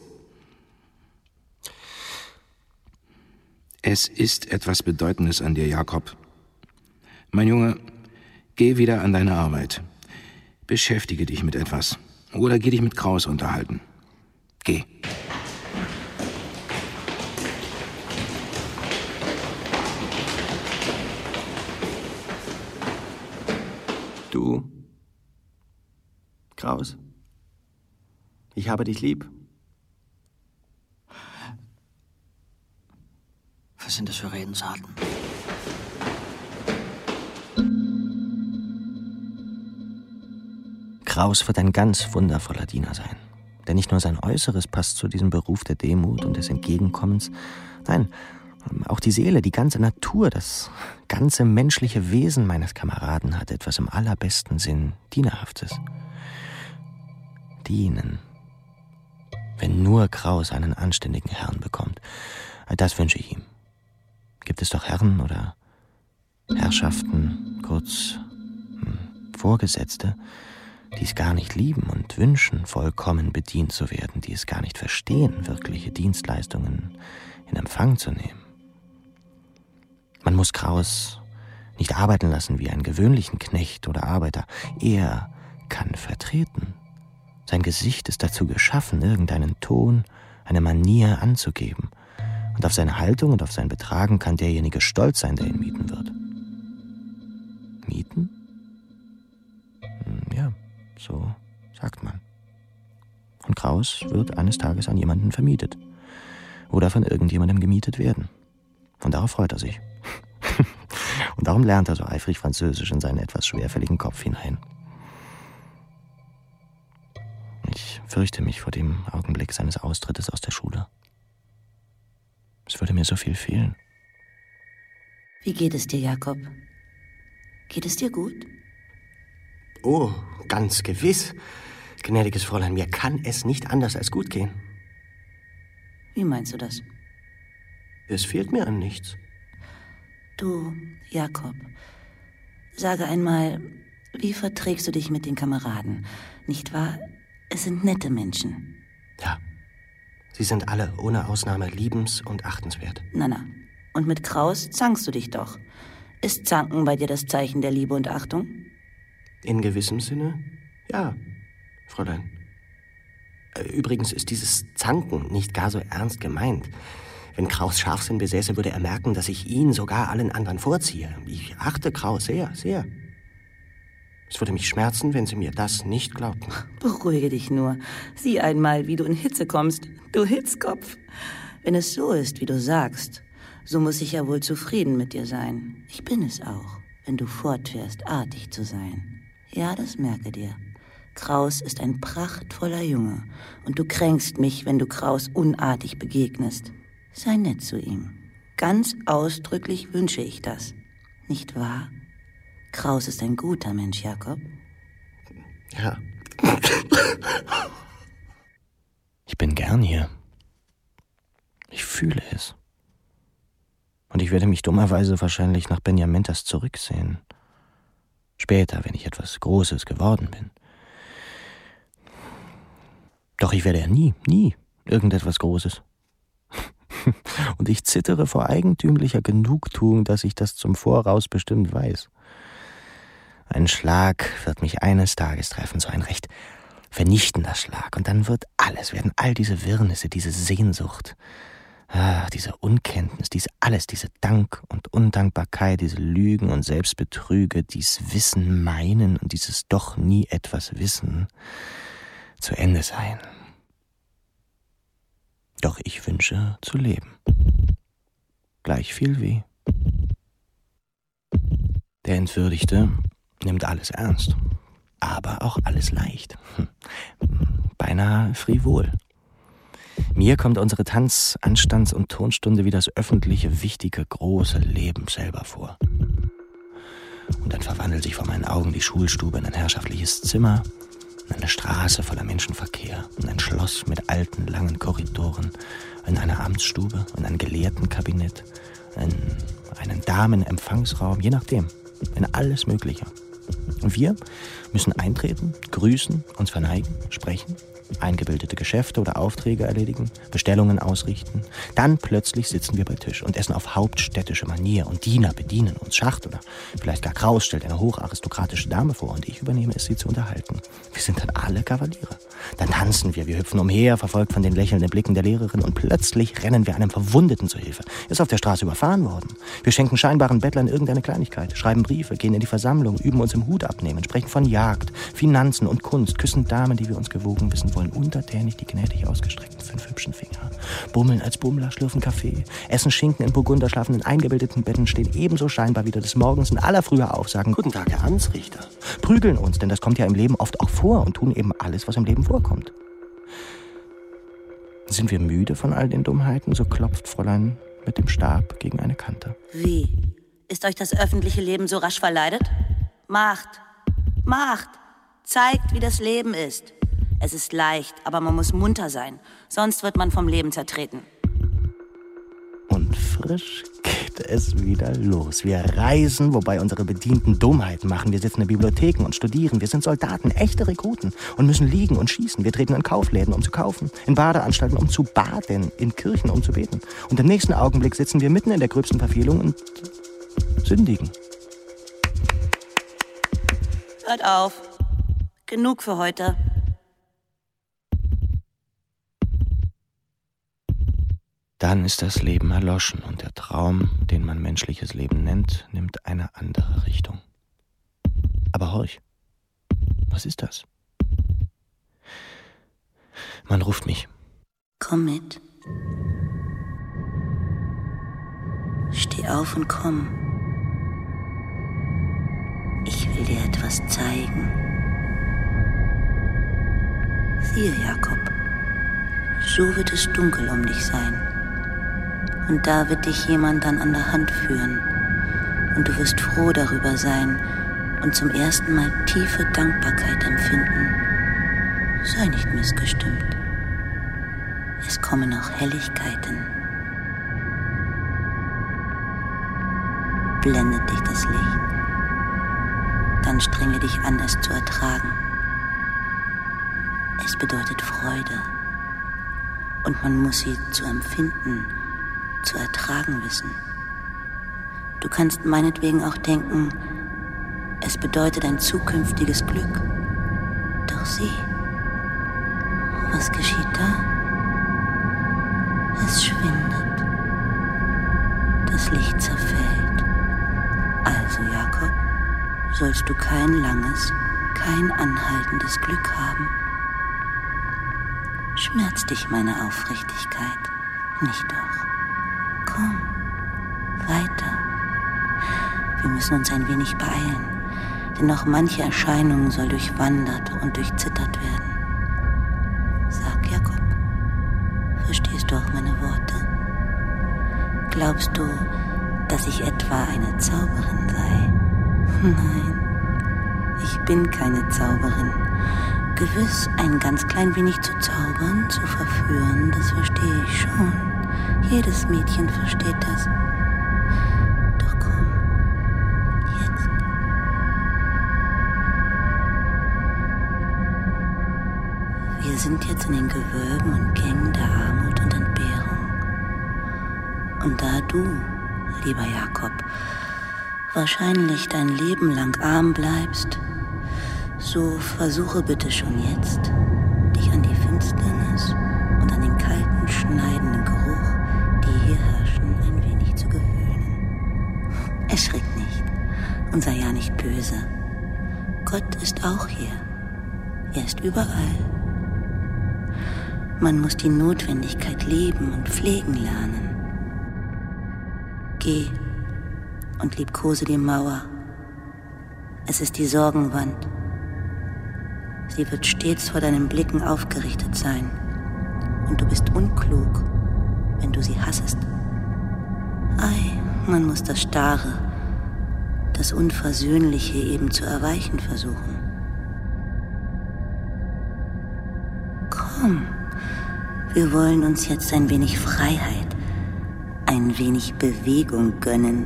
Es ist etwas Bedeutendes an dir, Jakob. Mein Junge, geh wieder an deine Arbeit. Beschäftige dich mit etwas. Oder geh dich mit Kraus unterhalten. Geh. Du, Kraus, ich habe dich lieb. Was sind das für Redensarten? Kraus wird ein ganz wundervoller Diener sein. Denn nicht nur sein Äußeres passt zu diesem Beruf der Demut und des Entgegenkommens. Nein, auch die Seele, die ganze Natur, das ganze menschliche Wesen meines Kameraden hat etwas im allerbesten Sinn Dienerhaftes. Dienen. Wenn nur Kraus einen anständigen Herrn bekommt, das wünsche ich ihm. Gibt es doch Herren oder Herrschaften, kurz Vorgesetzte, die es gar nicht lieben und wünschen, vollkommen bedient zu werden, die es gar nicht verstehen, wirkliche Dienstleistungen in Empfang zu nehmen. Man muss Kraus nicht arbeiten lassen wie einen gewöhnlichen Knecht oder Arbeiter. Er kann vertreten. Sein Gesicht ist dazu geschaffen, irgendeinen Ton, eine Manier anzugeben. Und auf seine Haltung und auf sein Betragen kann derjenige stolz sein, der ihn mieten wird. Mieten? Ja, so sagt man. Und Kraus wird eines Tages an jemanden vermietet. Oder von irgendjemandem gemietet werden. Und darauf freut er sich. Und darum lernt er so eifrig Französisch in seinen etwas schwerfälligen Kopf hinein. Ich fürchte mich vor dem Augenblick seines Austrittes aus der Schule. Es würde mir so viel fehlen. Wie geht es dir, Jakob? Geht es dir gut? Oh, ganz gewiss. Gnädiges Fräulein, mir kann es nicht anders als gut gehen. Wie meinst du das? Es fehlt mir an nichts. Du, Jakob, sage einmal, wie verträgst du dich mit den Kameraden? Nicht wahr? Es sind nette Menschen. Ja, sie sind alle ohne Ausnahme liebens- und achtenswert. Na. Und mit Kraus zankst du dich doch. Ist Zanken bei dir das Zeichen der Liebe und Achtung? In gewissem Sinne, ja, Fräulein. Übrigens ist dieses Zanken nicht gar so ernst gemeint. Wenn Kraus Scharfsinn besäße, würde er merken, dass ich ihn sogar allen anderen vorziehe. Ich achte Kraus sehr, sehr. Es würde mich schmerzen, wenn Sie mir das nicht glaubten. Beruhige dich nur. Sieh einmal, wie du in Hitze kommst. Du Hitzkopf. Wenn es so ist, wie du sagst, so muss ich ja wohl zufrieden mit dir sein. Ich bin es auch, wenn du fortfährst, artig zu sein. Ja, das merke dir. Kraus ist ein prachtvoller Junge. Und du kränkst mich, wenn du Kraus unartig begegnest. Sei nett zu ihm. Ganz ausdrücklich wünsche ich das. Nicht wahr? Kraus ist ein guter Mensch, Jakob. Ja. Ich bin gern hier. Ich fühle es. Und ich werde mich dummerweise wahrscheinlich nach Benjamintas zurücksehen. Später, wenn ich etwas Großes geworden bin. Doch ich werde ja nie irgendetwas Großes. Und ich zittere vor eigentümlicher Genugtuung, dass ich das zum Voraus bestimmt weiß. Ein Schlag wird mich eines Tages treffen, so ein recht vernichtender Schlag. Und dann werden all diese Wirrnisse, diese Sehnsucht, diese Unkenntnis, diese Dank und Undankbarkeit, diese Lügen und Selbstbetrüge, dies Wissen meinen und dieses doch nie etwas Wissen zu Ende sein. Doch ich wünsche zu leben. Gleich viel wie. Der Entwürdigte nimmt alles ernst, aber auch alles leicht. Beinahe frivol. Mir kommt unsere Tanz-, Anstands- und Tonstunde wie das öffentliche, wichtige, große Leben selber vor. Und dann verwandelt sich vor meinen Augen die Schulstube in ein herrschaftliches Zimmer, in eine Straße voller Menschenverkehr, in ein Schloss mit alten, langen Korridoren, in eine Amtsstube, in ein Gelehrtenkabinett, in einen Damenempfangsraum, je nachdem, in alles Mögliche. Und wir müssen eintreten, grüßen, uns verneigen, sprechen, eingebildete Geschäfte oder Aufträge erledigen, Bestellungen ausrichten. Dann plötzlich sitzen wir bei Tisch und essen auf hauptstädtische Manier und Diener bedienen uns. Schacht oder vielleicht gar Kraus stellt eine hocharistokratische Dame vor und ich übernehme es, sie zu unterhalten. Wir sind dann alle Kavaliere. Dann tanzen wir hüpfen umher, verfolgt von den lächelnden Blicken der Lehrerin und plötzlich rennen wir einem Verwundeten zu Hilfe. Er ist auf der Straße überfahren worden. Wir schenken scheinbaren Bettlern irgendeine Kleinigkeit, schreiben Briefe, gehen in die Versammlung, üben uns im Hut abnehmen, sprechen von Jagd, Finanzen und Kunst, küssen Damen, die wir uns gewogen wissen wollen, untertänig die gnädig ausgestreckten 5 hübschen Finger, bummeln als Bummler, schlürfen Kaffee, essen Schinken in Burgunder, schlafen in eingebildeten Betten, stehen ebenso scheinbar wieder des Morgens in aller Frühe auf, sagen Guten Tag, Herr Amtsrichter, prügeln uns, denn das kommt ja im Leben oft auch vor und tun eben alles, was im Leben vorkommt. Sind wir müde von all den Dummheiten, so klopft Fräulein mit dem Stab gegen eine Kante. Wie? Ist euch das öffentliche Leben so rasch verleidet? Macht! Zeigt, wie das Leben ist. Es ist leicht, aber man muss munter sein. Sonst wird man vom Leben zertreten. Und frisch geht es wieder los. Wir reisen, wobei unsere Bedienten Dummheiten machen. Wir sitzen in Bibliotheken und studieren. Wir sind Soldaten, echte Rekruten und müssen liegen und schießen. Wir treten in Kaufläden, um zu kaufen, in Badeanstalten, um zu baden, in Kirchen, um zu beten. Und im nächsten Augenblick sitzen wir mitten in der gröbsten Verfehlung und sündigen. Hört auf. Genug für heute. Dann ist das Leben erloschen und der Traum, den man menschliches Leben nennt, nimmt eine andere Richtung. Aber horch, was ist das? Man ruft mich. Komm mit. Steh auf und komm. Ich will dir etwas zeigen. Siehe, Jakob, so wird es dunkel um dich sein. Und da wird dich jemand dann an der Hand führen. Und du wirst froh darüber sein und zum ersten Mal tiefe Dankbarkeit empfinden. Sei nicht missgestimmt. Es kommen auch Helligkeiten. Blendet dich das Licht. Dann strenge dich an, es zu ertragen. Es bedeutet Freude. Und man muss sie zu empfinden, zu ertragen wissen. Du kannst meinetwegen auch denken, es bedeutet ein zukünftiges Glück. Doch sieh, was geschieht da? Es schwindet. Das Licht zerfällt. Also, Jakob, sollst du kein langes, kein anhaltendes Glück haben. Schmerzt dich meine Aufrichtigkeit? Nicht doch. Komm, weiter. Wir müssen uns ein wenig beeilen, denn noch manche Erscheinung soll durchwandert und durchzittert werden. Sag, Jakob, verstehst du auch meine Worte? Glaubst du, dass ich etwa eine Zauberin sei? Nein, ich bin keine Zauberin. Gewiss, ein ganz klein wenig zu zaubern, zu verführen, das verstehe ich schon. Jedes Mädchen versteht das. Doch komm, jetzt. Wir sind jetzt in den Gewölben und Gängen der Armut und Entbehrung. Und da du, lieber Jakob, wahrscheinlich dein Leben lang arm bleibst, so versuche bitte schon jetzt, dich an die Finsternis und an den kalten, schneidenden Geruch, die hier herrschen, ein wenig zu gewöhnen. Erschrick nicht und sei ja nicht böse. Gott ist auch hier. Er ist überall. Man muss die Notwendigkeit leben und pflegen lernen. Geh und liebkose die Mauer. Es ist die Sorgenwand. Sie wird stets vor deinen Blicken aufgerichtet sein. Und du bist unklug, wenn du sie hassest. Ei, man muss das Starre, das Unversöhnliche eben zu erweichen versuchen. Komm, wir wollen uns jetzt ein wenig Freiheit, ein wenig Bewegung gönnen.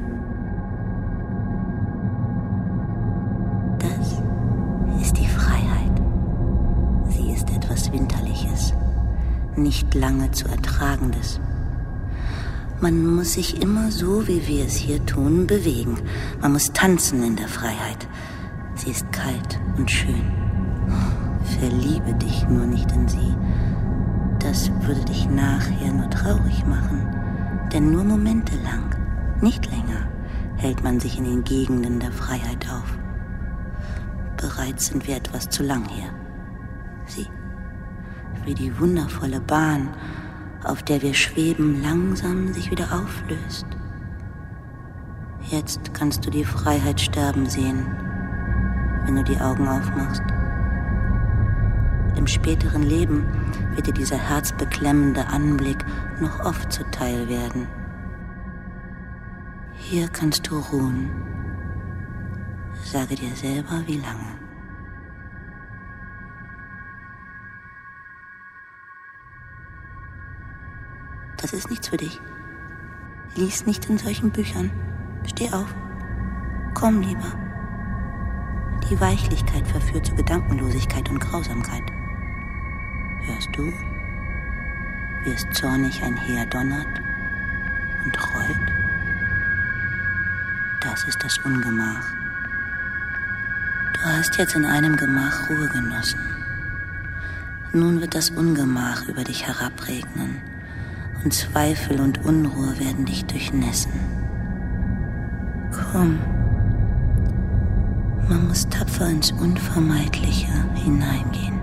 Das ist die Freiheit. Sie ist etwas Winterliches, nicht lange zu Ertragendes. Man muss sich immer so, wie wir es hier tun, bewegen. Man muss tanzen in der Freiheit. Sie ist kalt und schön. Verliebe dich nur nicht in sie. Das würde dich nachher nur traurig machen. Denn nur Momente lang, nicht länger, hält man sich in den Gegenden der Freiheit auf. Bereits sind wir etwas zu lang hier. Sieh, wie die wundervolle Bahn, auf der wir schweben, langsam sich wieder auflöst. Jetzt kannst du die Freiheit sterben sehen, wenn du die Augen aufmachst. Im späteren Leben wird dir dieser herzbeklemmende Anblick noch oft zuteil werden. Hier kannst du ruhen. Sage dir selber, wie lange. Das ist nichts für dich. Lies nicht in solchen Büchern. Steh auf. Komm lieber. Die Weichlichkeit verführt zu Gedankenlosigkeit und Grausamkeit. Hörst du, wie es zornig einherdonnert und rollt? Das ist das Ungemach. Du hast jetzt in einem Gemach Ruhe genossen. Nun wird das Ungemach über dich herabregnen und Zweifel und Unruhe werden dich durchnässen. Komm. Man muss tapfer ins Unvermeidliche hineingehen.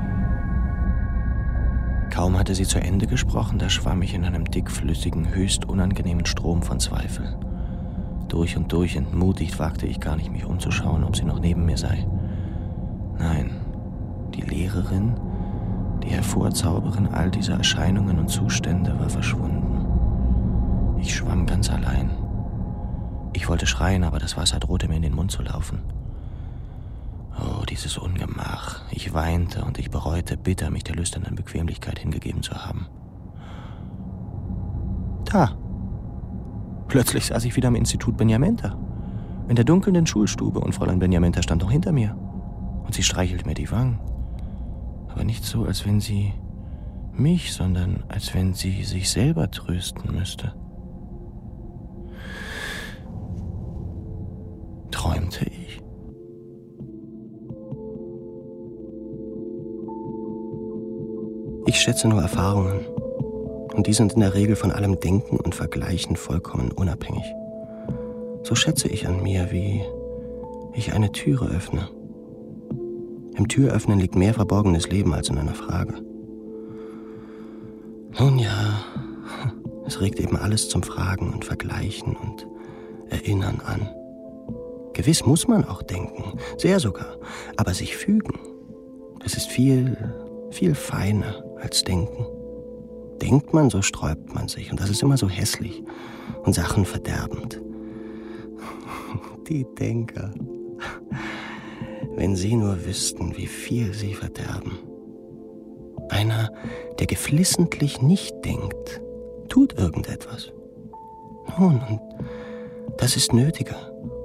Kaum hatte sie zu Ende gesprochen, da schwamm ich in einem dickflüssigen, höchst unangenehmen Strom von Zweifel. Durch und durch entmutigt wagte ich gar nicht, mich umzuschauen, ob sie noch neben mir sei. Nein, die Lehrerin, die Hervorzauberin all dieser Erscheinungen und Zustände, war verschwunden. Ich schwamm ganz allein. Ich wollte schreien, aber das Wasser drohte mir in den Mund zu laufen. Oh, dieses Ungemach. Ich weinte und ich bereute bitter, mich der lüsternen Bequemlichkeit hingegeben zu haben. Da! Plötzlich saß ich wieder am Institut Benjamenta. In der dunkelnden Schulstube und Fräulein Benjamenta stand noch hinter mir. Und sie streichelte mir die Wangen. Aber nicht so, als wenn sie mich, sondern als wenn sie sich selber trösten müsste. Träumte ich? Ich schätze nur Erfahrungen. Und die sind in der Regel von allem Denken und Vergleichen vollkommen unabhängig. So schätze ich an mir, wie ich eine Türe öffne. Im Türöffnen liegt mehr verborgenes Leben als in einer Frage. Nun ja, es regt eben alles zum Fragen und Vergleichen und Erinnern an. Gewiss muss man auch denken, sehr sogar, aber sich fügen, das ist viel, viel feiner als denken. Denkt man, so sträubt man sich und das ist immer so hässlich und sachenverderbend. Die Denker, wenn sie nur wüssten, wie viel sie verderben. Einer, der geflissentlich nicht denkt, tut irgendetwas. Nun, und das ist nötiger.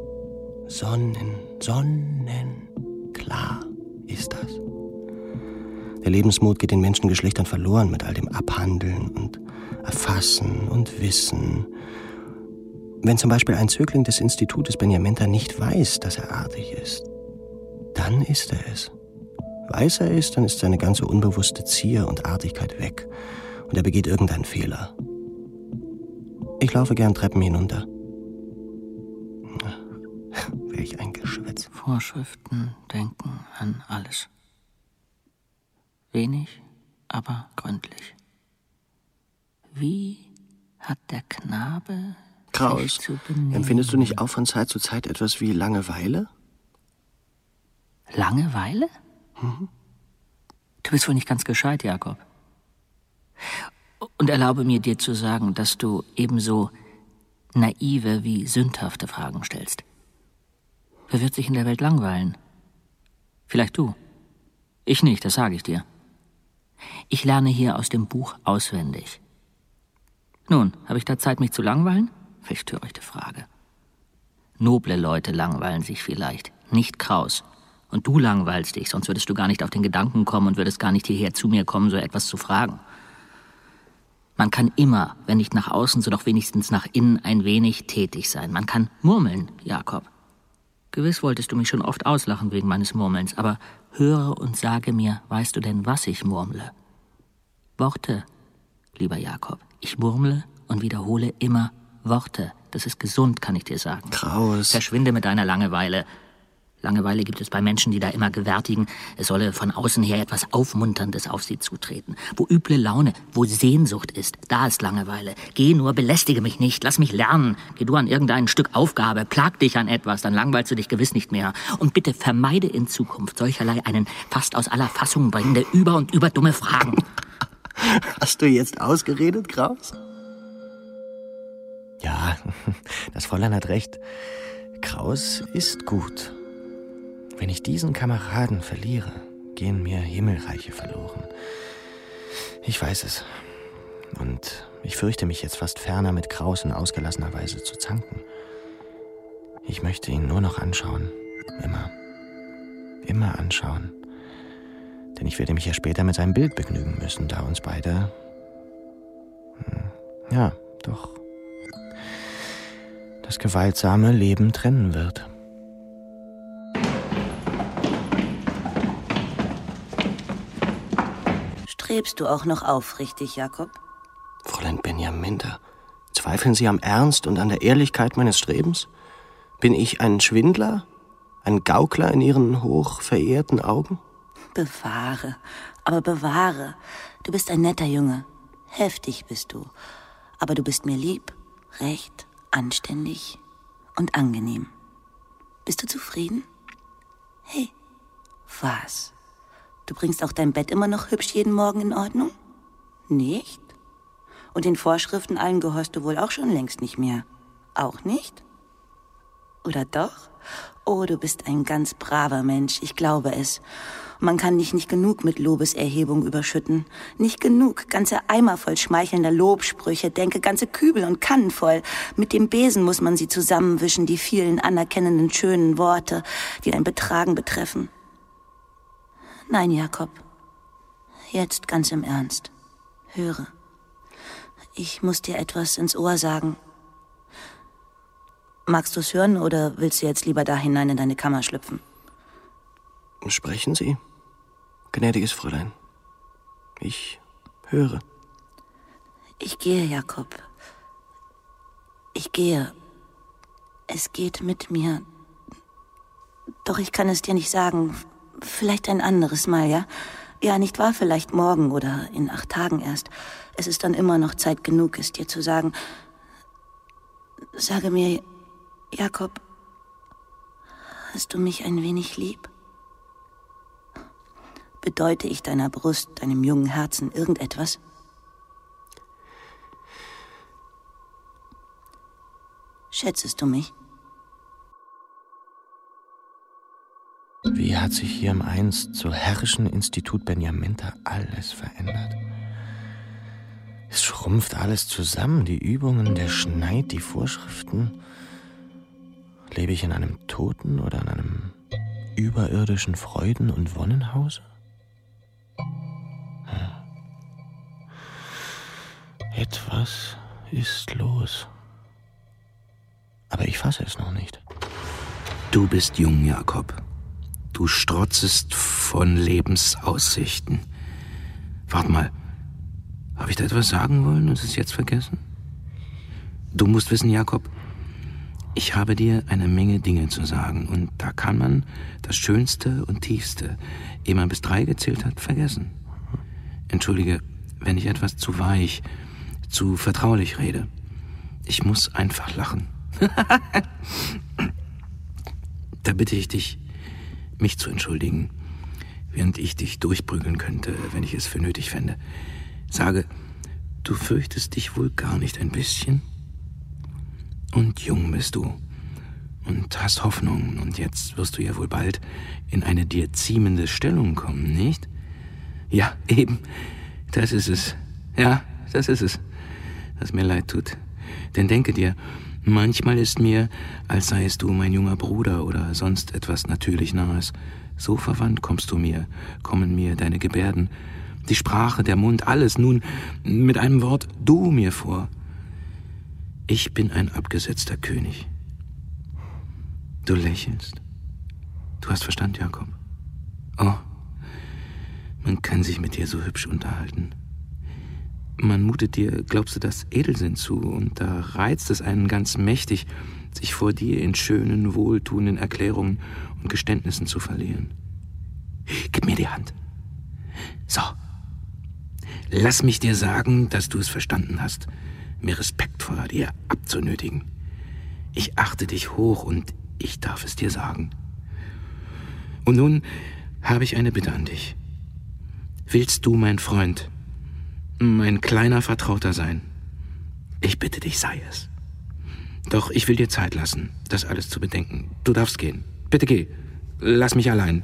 Sonnenklar ist das. Der Lebensmut geht den Menschengeschlechtern verloren mit all dem Abhandeln und Erfassen und Wissen. Wenn zum Beispiel ein Zögling des Institutes Benjamenta nicht weiß, dass er artig ist, dann ist er es. Weiß er es, dann ist seine ganze unbewusste Zier und Artigkeit weg und er begeht irgendeinen Fehler. Ich laufe gern Treppen hinunter. Welch ein Geschwätz. Vorschriften denken an alles. Wenig, aber gründlich. Wie hat der Knabe Kraus, sich zu benehmen? empfindest du nicht auch von Zeit zu Zeit etwas wie Langeweile? Langeweile? Mhm. Du bist wohl nicht ganz gescheit, Jakob. Und erlaube mir dir zu sagen, dass du ebenso naive wie sündhafte Fragen stellst. Wer wird sich in der Welt langweilen? Vielleicht du. Ich nicht, das sage ich dir. Ich lerne hier aus dem Buch auswendig. Nun, habe ich da Zeit, mich zu langweilen? Welch törichte Frage. Noble Leute langweilen sich vielleicht, nicht Kraus. Und du langweilst dich, sonst würdest du gar nicht auf den Gedanken kommen und würdest gar nicht hierher zu mir kommen, so etwas zu fragen. Man kann immer, wenn nicht nach außen, so doch wenigstens nach innen ein wenig tätig sein. Man kann murmeln, Jakob. Gewiss wolltest du mich schon oft auslachen wegen meines Murmelns, aber höre und sage mir, weißt du denn, was ich murmle? Worte, lieber Jakob. Ich murmle und wiederhole immer Worte. Das ist gesund, kann ich dir sagen. Kraus. Verschwinde mit deiner Langeweile. Langeweile gibt es bei Menschen, die da immer gewärtigen, es solle von außen her etwas Aufmunterndes auf sie zutreten. Wo üble Laune, wo Sehnsucht ist, da ist Langeweile. Geh nur, belästige mich nicht, lass mich lernen. Geh du an irgendein Stück Aufgabe, plag dich an etwas, dann langweilst du dich gewiss nicht mehr. Und bitte vermeide in Zukunft solcherlei einen fast aus aller Fassung bringende über und über dumme Fragen. Hast du jetzt ausgeredet, Kraus? Ja, das Fräulein hat recht. Kraus ist gut. Wenn ich diesen Kameraden verliere, gehen mir Himmelreiche verloren. Ich weiß es. Und Ich fürchte mich jetzt fast ferner mit Kraus in ausgelassener Weise zu zanken. Ich möchte ihn nur noch anschauen. Immer anschauen. Denn ich werde mich ja später mit seinem Bild begnügen müssen, da uns beide... Ja, doch... das gewaltsame Leben trennen wird. Strebst du auch noch aufrichtig, Jakob? Fräulein Benjaminta, zweifeln Sie am Ernst und an der Ehrlichkeit meines Strebens? Bin ich ein Schwindler? Ein Gaukler in Ihren hochverehrten Augen? Bewahre, aber bewahre. Du bist ein netter Junge. Heftig bist du. Aber du bist mir lieb, recht, anständig und angenehm. Bist du zufrieden? Hey, was? Du bringst auch dein Bett immer noch hübsch jeden Morgen in Ordnung? Nicht? Und den Vorschriften allen gehorchst du wohl auch schon längst nicht mehr. Auch nicht? Oder doch? Oh, du bist ein ganz braver Mensch, ich glaube es. Man kann dich nicht genug mit Lobeserhebung überschütten. Nicht genug, ganze Eimer voll schmeichelnder Lobsprüche, denke ganze Kübel und Kannen voll. Mit dem Besen muss man sie zusammenwischen, die vielen anerkennenden schönen Worte, die dein Betragen betreffen. Nein, Jakob, jetzt ganz im Ernst. Höre, ich muss dir etwas ins Ohr sagen. Magst du es hören oder willst du jetzt lieber da hinein in deine Kammer schlüpfen? Sprechen Sie, gnädiges Fräulein. Ich höre. Ich gehe, Jakob. Ich gehe. Es geht mit mir. Doch ich kann es dir nicht sagen. Vielleicht ein anderes Mal, ja? Ja, nicht wahr? Vielleicht morgen oder in 8 Tagen erst. Es ist dann immer noch Zeit genug, es dir zu sagen. Sage mir, Jakob, hast du mich ein wenig lieb? Bedeute ich deiner Brust, deinem jungen Herzen irgendetwas? Schätzest du mich? Wie hat sich hier im einst so herrischen Institut Benjaminta alles verändert? Es schrumpft alles zusammen, die Übungen, der Schneid, die Vorschriften. Lebe ich in einem Toten- oder in einem überirdischen Freuden- und Wonnenhause? Etwas ist los. Aber ich fasse es noch nicht. Du bist jung, Jakob. Du strotzest von Lebensaussichten. Wart mal, habe ich da etwas sagen wollen und es jetzt vergessen? Du musst wissen, Jakob, ich habe dir eine Menge Dinge zu sagen und da kann man das Schönste und Tiefste, ehe man bis 3 gezählt hat, vergessen. Entschuldige, wenn ich etwas zu weich, zu vertraulich rede. Ich muss einfach lachen. Da bitte ich dich, mich zu entschuldigen, während ich dich durchprügeln könnte, wenn ich es für nötig fände. Sage, du fürchtest dich wohl gar nicht ein bisschen? Und jung bist du und hast Hoffnung und jetzt wirst du ja wohl bald in eine dir ziemende Stellung kommen, nicht? Ja, eben, das ist es. Ja, das ist es, was mir leid tut. Denn denke dir, manchmal ist mir, als seiest du mein junger Bruder oder sonst etwas natürlich Nahes. So verwandt kommen mir deine Gebärden, die Sprache, der Mund, alles, nun mit einem Wort du mir vor. Ich bin ein abgesetzter König. Du lächelst. Du hast Verstand, Jakob. Oh, man kann sich mit dir so hübsch unterhalten. Man mutet dir, glaubst du, das Edelsinn zu, und da reizt es einen ganz mächtig, sich vor dir in schönen, wohltuenden Erklärungen und Geständnissen zu verlieren. Gib mir die Hand. So. Lass mich dir sagen, dass du es verstanden hast, mir Respekt vor dir abzunötigen. Ich achte dich hoch und ich darf es dir sagen. Und nun habe ich eine Bitte an dich. Willst du mein Freund, mein kleiner Vertrauter sein? Ich bitte dich, sei es. Doch ich will dir Zeit lassen, das alles zu bedenken. Du darfst gehen. Bitte geh. Lass mich allein.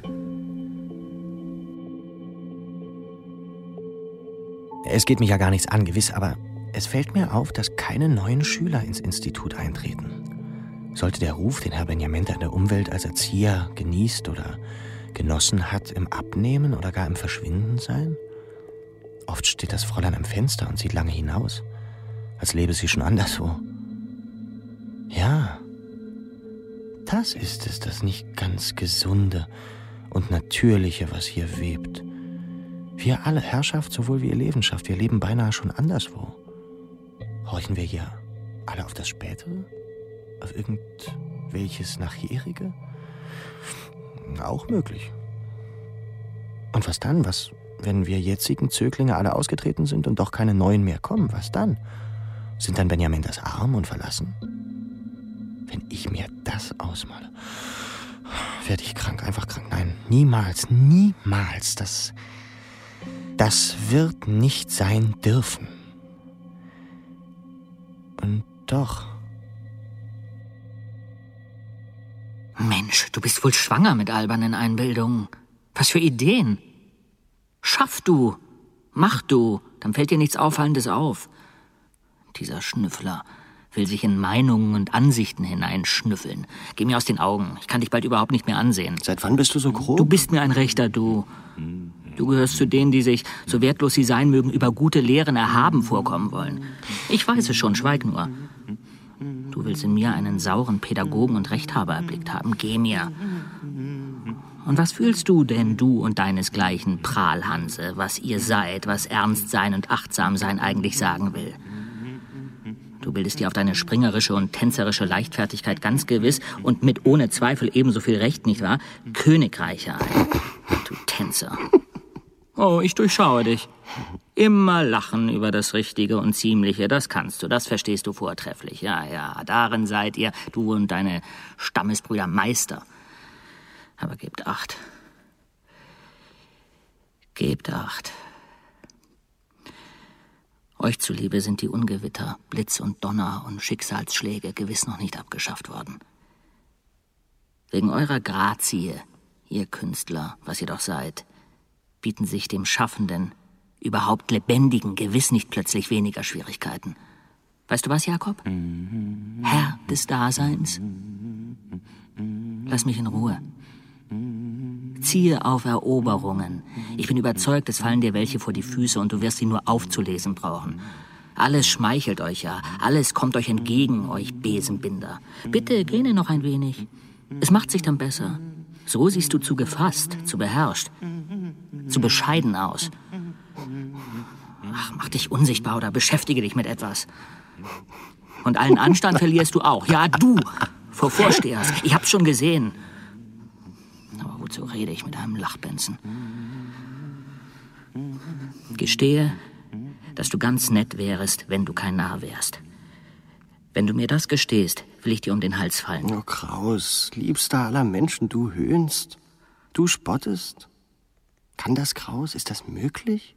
Es geht mich ja gar nichts an, gewiss, aber Es fällt mir auf, dass keine neuen Schüler ins Institut eintreten. Sollte der Ruf, den Herr Benjamenta in der Umwelt als Erzieher genießt oder genossen hat, im Abnehmen oder gar im Verschwinden sein? Oft steht das Fräulein am Fenster und sieht lange hinaus, als lebe sie schon anderswo. Ja, das ist es, das nicht ganz Gesunde und Natürliche, was hier webt. Wir alle, Herrschaft sowohl wie Elevenschaft, wir leben beinahe schon anderswo. Horchen wir hier alle auf das Spätere? Auf irgendwelches Nachherige? Auch möglich. Und was dann? Was, wenn wir jetzigen Zöglinge alle ausgetreten sind und doch keine neuen mehr kommen? Was dann? Sind dann Benjamentas arm und verlassen? Wenn ich mir das ausmale, werde ich krank, einfach krank. Nein, niemals, niemals. Das wird nicht sein dürfen. Und doch. Mensch, du bist wohl schwanger mit albernen Einbildungen. Was für Ideen. Schaff du, mach du, dann fällt dir nichts Auffallendes auf. Dieser Schnüffler will sich in Meinungen und Ansichten hineinschnüffeln. Geh mir aus den Augen, ich kann dich bald überhaupt nicht mehr ansehen. Seit wann bist du so grob? Du bist mir ein rechter Du. Du gehörst zu denen, die sich, so wertlos sie sein mögen, über gute Lehren erhaben vorkommen wollen. Ich weiß es schon, schweig nur. Du willst in mir einen sauren Pädagogen und Rechthaber erblickt haben. Geh mir. Und was fühlst du denn, du und deinesgleichen, Prahlhanse, was ihr seid, was ernst sein und achtsam sein eigentlich sagen will? Du bildest dir auf deine springerische und tänzerische Leichtfertigkeit ganz gewiss und mit ohne Zweifel ebenso viel Recht, nicht wahr? Königreiche ein. Du Tänzer. Oh, ich durchschaue dich. Immer lachen über das Richtige und Ziemliche, das kannst du, das verstehst du vortrefflich. Ja, darin seid ihr, du und deine Stammesbrüder, Meister. Aber gebt Acht. Gebt Acht. Euch zuliebe sind die Ungewitter, Blitz und Donner und Schicksalsschläge gewiss noch nicht abgeschafft worden. Wegen eurer Grazie, ihr Künstler, was ihr doch seid, bieten sich dem Schaffenden, überhaupt Lebendigen, gewiss nicht plötzlich weniger Schwierigkeiten. Weißt du was, Jakob? Herr des Daseins? Lass mich in Ruhe. Ziehe auf Eroberungen. Ich bin überzeugt, es fallen dir welche vor die Füße und du wirst sie nur aufzulesen brauchen. Alles schmeichelt euch ja, alles kommt euch entgegen, euch Besenbinder. Bitte, gähne noch ein wenig. Es macht sich dann besser. So siehst du zu gefasst, zu beherrscht, zu bescheiden aus. Ach, mach dich unsichtbar oder beschäftige dich mit etwas. Und allen Anstand verlierst du auch. Ja, du, vor Vorstehers. Ich hab's schon gesehen. Aber wozu rede ich mit einem Lachbenzen? Gestehe, dass du ganz nett wärest, wenn du kein Narr wärst. Wenn du mir das gestehst, will ich dir um den Hals fallen. Oh, Kraus, liebster aller Menschen, du höhnst, du spottest. Kann das, Kraus? Ist das möglich?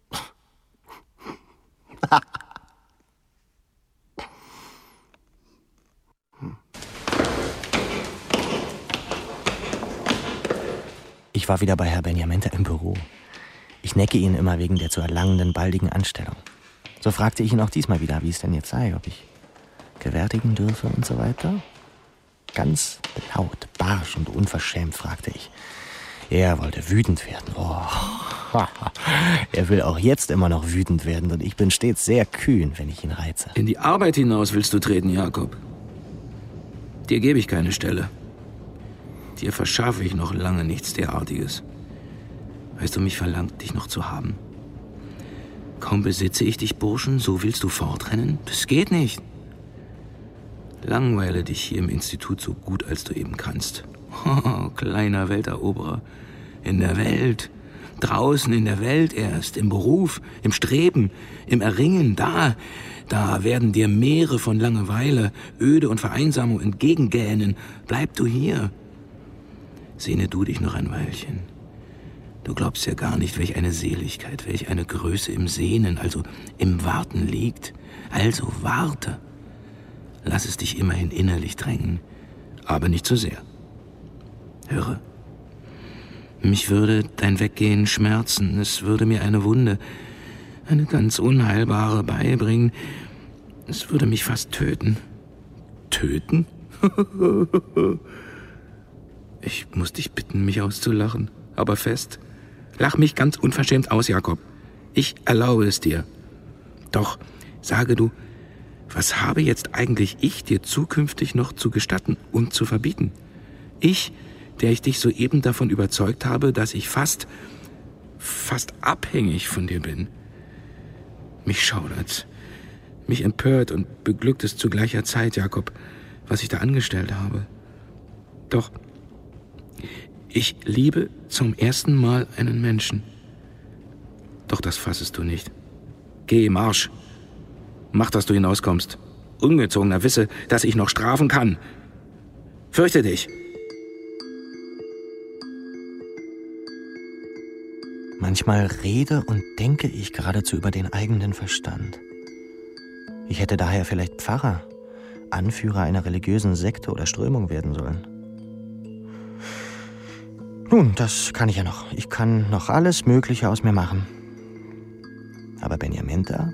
Ich war wieder bei Herr Benjamenta im Büro. Ich necke ihn immer wegen der zu erlangenden baldigen Anstellung. So fragte ich ihn auch diesmal wieder, wie es denn jetzt sei, ob ich gewärtigen dürfe und so weiter. Ganz laut, barsch und unverschämt fragte ich. Er wollte wütend werden. Oh, er will auch jetzt immer noch wütend werden und ich bin stets sehr kühn, wenn ich ihn reize. In die Arbeit hinaus willst du treten, Jakob. Dir gebe ich keine Stelle. Dir verschaffe ich noch lange nichts derartiges. Weißt du, mich verlangt, dich noch zu haben. Kaum besitze ich dich, Burschen, so willst du fortrennen? Das geht nicht. Langweile dich hier im Institut so gut, als du eben kannst. Oh, kleiner Welteroberer. In der Welt. Draußen in der Welt erst. Im Beruf, im Streben, im Erringen. Da werden dir Meere von Langeweile, Öde und Vereinsamung entgegengähnen. Bleib du hier. Sehne du dich noch ein Weilchen. Du glaubst ja gar nicht, welch eine Seligkeit, welch eine Größe im Sehnen, also im Warten liegt. Also warte. Lass es dich immerhin innerlich drängen, aber nicht zu sehr. Höre, mich würde dein Weggehen schmerzen, es würde mir eine Wunde, eine ganz unheilbare beibringen. Es würde mich fast töten. Töten? Ich muss dich bitten, mich auszulachen, aber fest. Lach mich ganz unverschämt aus, Jakob. Ich erlaube es dir. Doch, sage du, was habe jetzt eigentlich ich dir zukünftig noch zu gestatten und zu verbieten? Ich, der ich dich soeben davon überzeugt habe, dass ich fast abhängig von dir bin. Mich schaudert's, mich empört und beglückt es zu gleicher Zeit, Jakob, was ich da angestellt habe. Doch ich liebe zum ersten Mal einen Menschen. Doch das fassest du nicht. Geh, Marsch. Mach, dass du hinauskommst. Ungezogener wisse, dass ich noch strafen kann. Fürchte dich. Manchmal rede und denke ich geradezu über den eigenen Verstand. Ich hätte daher vielleicht Pfarrer, Anführer einer religiösen Sekte oder Strömung werden sollen. Nun, das kann ich ja noch. Ich kann noch alles Mögliche aus mir machen. Aber Benjamin da?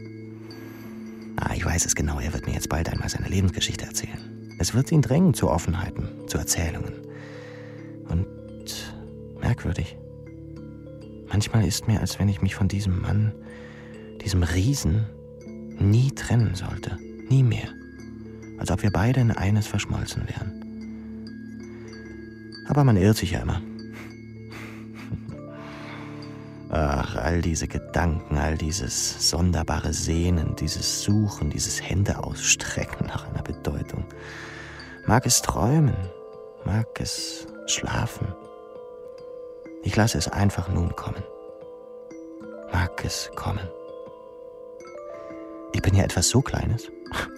Ich weiß es genau, er wird mir jetzt bald einmal seine Lebensgeschichte erzählen. Es wird ihn drängen zu Offenheiten, zu Erzählungen. Und merkwürdig. Manchmal ist mir, als wenn ich mich von diesem Mann, diesem Riesen, nie trennen sollte. Nie mehr. Als ob wir beide in eines verschmolzen wären. Aber man irrt sich ja immer. Ach, all diese Gedanken, all dieses sonderbare Sehnen, dieses Suchen, dieses Händeausstrecken nach einer Bedeutung. Mag es träumen, mag es schlafen. Ich lasse es einfach nun kommen. Mag es kommen. Ich bin ja etwas so Kleines.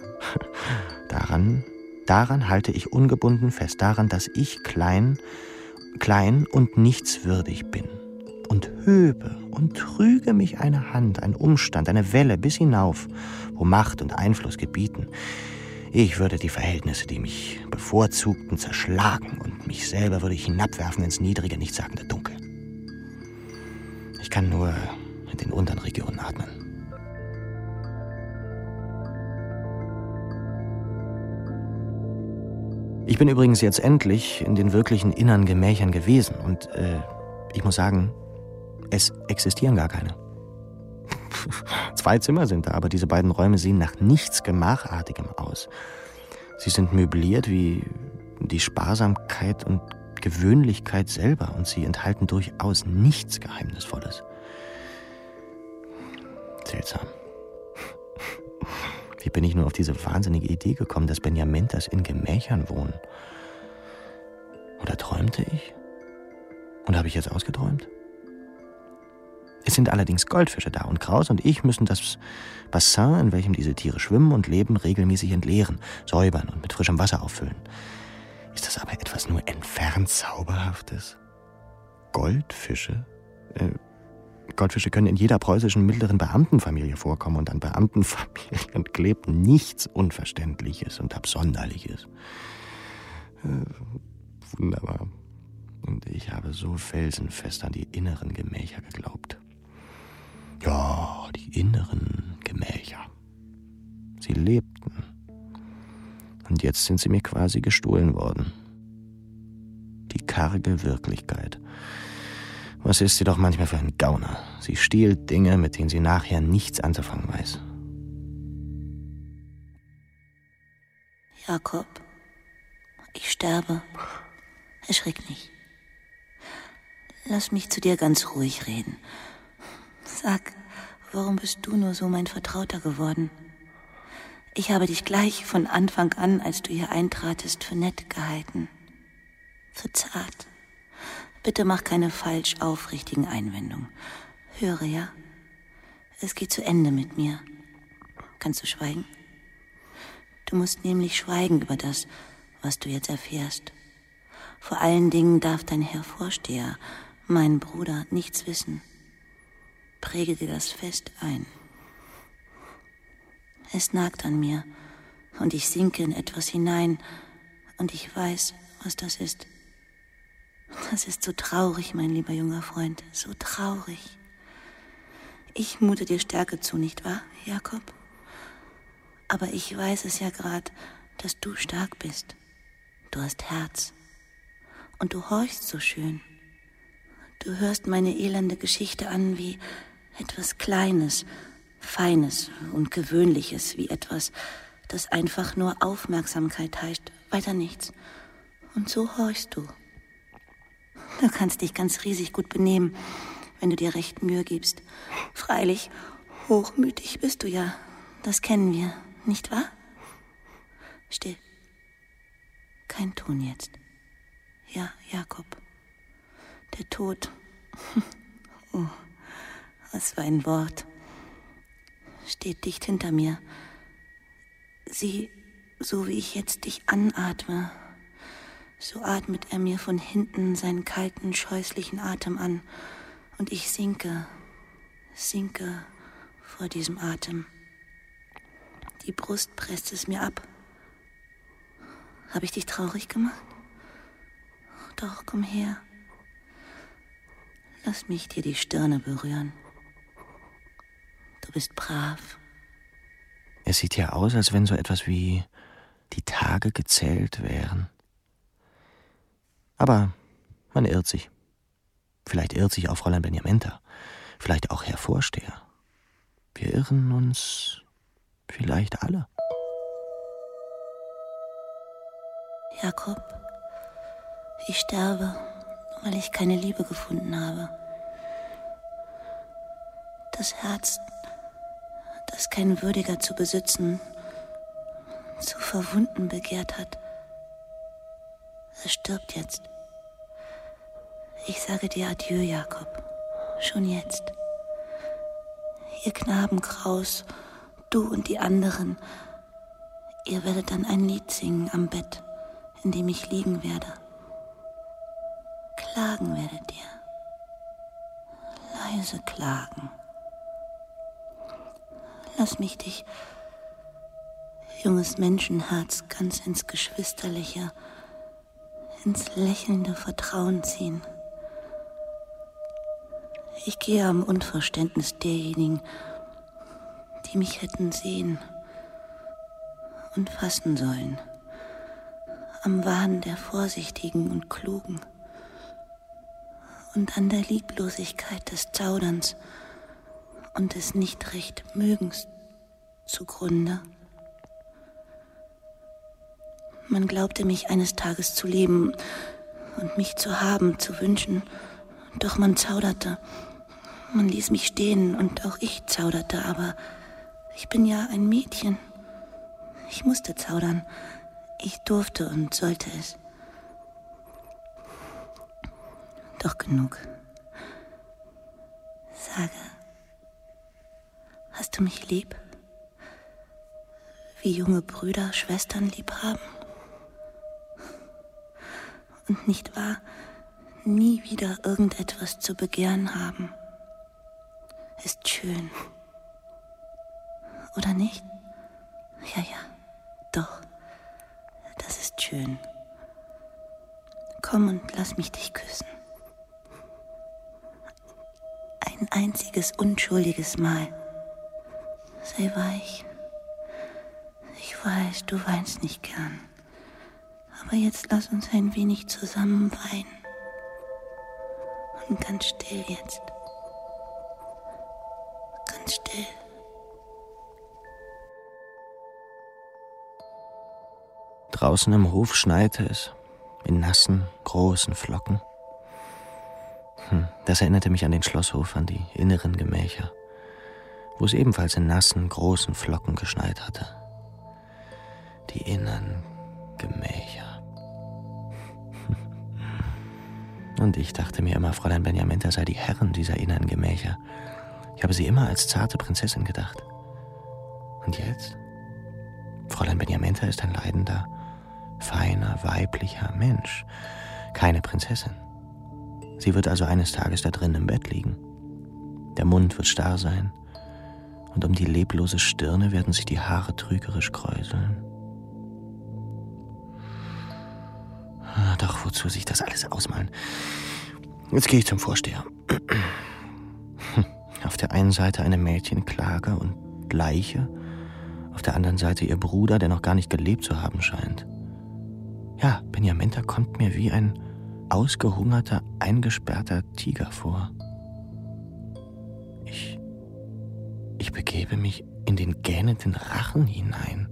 Daran halte ich ungebunden fest, daran, dass ich klein und nichtswürdig bin. Und höbe und trüge mich eine Hand, ein Umstand, eine Welle bis hinauf, wo Macht und Einfluss gebieten. Ich würde die Verhältnisse, die mich bevorzugten, zerschlagen und mich selber würde ich hinabwerfen ins niedrige, nichtssagende Dunkel. Ich kann nur in den unteren Regionen atmen. Ich bin übrigens jetzt endlich in den wirklichen inneren Gemächern gewesen und ich muss sagen, es existieren gar keine. 2 Zimmer sind da, aber diese beiden Räume sehen nach nichts Gemachartigem aus. Sie sind möbliert wie die Sparsamkeit und Gewöhnlichkeit selber und sie enthalten durchaus nichts Geheimnisvolles. Seltsam. Wie bin ich nur auf diese wahnsinnige Idee gekommen, dass Benjamintas in Gemächern wohnen? Oder träumte ich? Und habe ich jetzt ausgeträumt? Es sind allerdings Goldfische da und Kraus und ich müssen das Bassin, in welchem diese Tiere schwimmen und leben, regelmäßig entleeren, säubern und mit frischem Wasser auffüllen. Ist das aber etwas nur entfernt Zauberhaftes? Goldfische? Goldfische können in jeder preußischen mittleren Beamtenfamilie vorkommen und an Beamtenfamilien klebt nichts Unverständliches und Absonderliches. Wunderbar. Und ich habe so felsenfest an die inneren Gemächer geglaubt. Ja, die inneren Gemächer. Sie lebten. Und jetzt sind sie mir quasi gestohlen worden. Die karge Wirklichkeit. Was ist sie doch manchmal für ein Gauner? Sie stiehlt Dinge, mit denen sie nachher nichts anzufangen weiß. Jakob, ich sterbe. Erschrick nicht. Lass mich zu dir ganz ruhig reden. Sag, warum bist du nur so mein Vertrauter geworden? Ich habe dich gleich von Anfang an, als du hier eintratest, für nett gehalten. Für zart. Bitte mach keine falsch aufrichtigen Einwendungen. Höre, ja? Es geht zu Ende mit mir. Kannst du schweigen? Du musst nämlich schweigen über das, was du jetzt erfährst. Vor allen Dingen darf dein Herr Vorsteher, mein Bruder, nichts wissen. Präge dir das fest ein. Es nagt an mir und ich sinke in etwas hinein und ich weiß, was das ist. Das ist so traurig, mein lieber junger Freund, so traurig. Ich mute dir Stärke zu, nicht wahr, Jakob? Aber ich weiß es ja grad, dass du stark bist. Du hast Herz. Und du horchst so schön. Du hörst meine elende Geschichte an wie etwas Kleines, Feines und Gewöhnliches, wie etwas, das einfach nur Aufmerksamkeit heißt, weiter nichts. Und so horchst du. Du kannst dich ganz riesig gut benehmen, wenn du dir recht Mühe gibst. Freilich, hochmütig bist du ja. Das kennen wir, nicht wahr? Still. Kein Ton jetzt. Ja, Jakob. Der Tod. Oh, was für ein Wort. Steht dicht hinter mir. Sieh, so wie ich jetzt dich anatme, so atmet er mir von hinten seinen kalten, scheußlichen Atem an. Und ich sinke vor diesem Atem. Die Brust presst es mir ab. Habe ich dich traurig gemacht? Doch, komm her. Lass mich dir die Stirne berühren. Du bist brav. Es sieht ja aus, als wenn so etwas wie die Tage gezählt wären. Aber man irrt sich. Vielleicht irrt sich auch Fräulein Benjamenta. Vielleicht auch Herr Vorsteher. Wir irren uns vielleicht alle. Jakob, ich sterbe, weil ich keine Liebe gefunden habe. Das Herz, das kein Würdiger zu besitzen, zu verwunden begehrt hat, es stirbt jetzt. Ich sage dir Adieu, Jakob, schon jetzt. Ihr Knabenkraus, du und die anderen, ihr werdet dann ein Lied singen am Bett, in dem ich liegen werde. Klagen werdet ihr. Leise klagen. Lass mich dich, junges Menschenherz, ganz ins Geschwisterliche, ins lächelnde Vertrauen ziehen. Ich gehe am Unverständnis derjenigen, die mich hätten sehen und fassen sollen, am Wahn der Vorsichtigen und Klugen und an der Lieblosigkeit des Zauderns und des Nicht-Recht-Mögens zugrunde. Man glaubte mich eines Tages zu lieben und mich zu haben, zu wünschen, doch man zauderte. Man ließ mich stehen und auch ich zauderte, aber ich bin ja ein Mädchen. Ich musste zaudern. Ich durfte und sollte es. Doch genug. Sage, hast du mich lieb? Wie junge Brüder Schwestern lieb haben? Und nicht wahr, nie wieder irgendetwas zu begehren haben. Ist schön. Oder nicht? Ja, doch. Das ist schön. Komm und lass mich dich küssen. Ein einziges unschuldiges Mal. Sei weich. Ich weiß, du weinst nicht gern. Aber jetzt lass uns ein wenig zusammen weinen. Und ganz still jetzt. Ganz still. Draußen im Hof schneite es, in nassen, großen Flocken. Das erinnerte mich an den Schlosshof, an die inneren Gemächer, wo es ebenfalls in nassen, großen Flocken geschneit hatte. Die inneren Gemächer. Und ich dachte mir immer, Fräulein Benjamenta sei die Herrin dieser inneren Gemächer. Ich habe sie immer als zarte Prinzessin gedacht. Und jetzt? Fräulein Benjamenta ist ein leidender, feiner, weiblicher Mensch, keine Prinzessin. Sie wird also eines Tages da drin im Bett liegen. Der Mund wird starr sein und um die leblose Stirne werden sich die Haare trügerisch kräuseln. Doch wozu sich das alles ausmalen? Jetzt gehe ich zum Vorsteher. Auf Auf der einen Seite eine Mädchenklage und Leiche, auf der anderen Seite ihr Bruder, der noch gar nicht gelebt zu haben scheint. Ja, Beniamenta kommt mir wie ein ausgehungerter, eingesperrter Tiger vor. Ich begebe mich in den gähnenden Rachen hinein.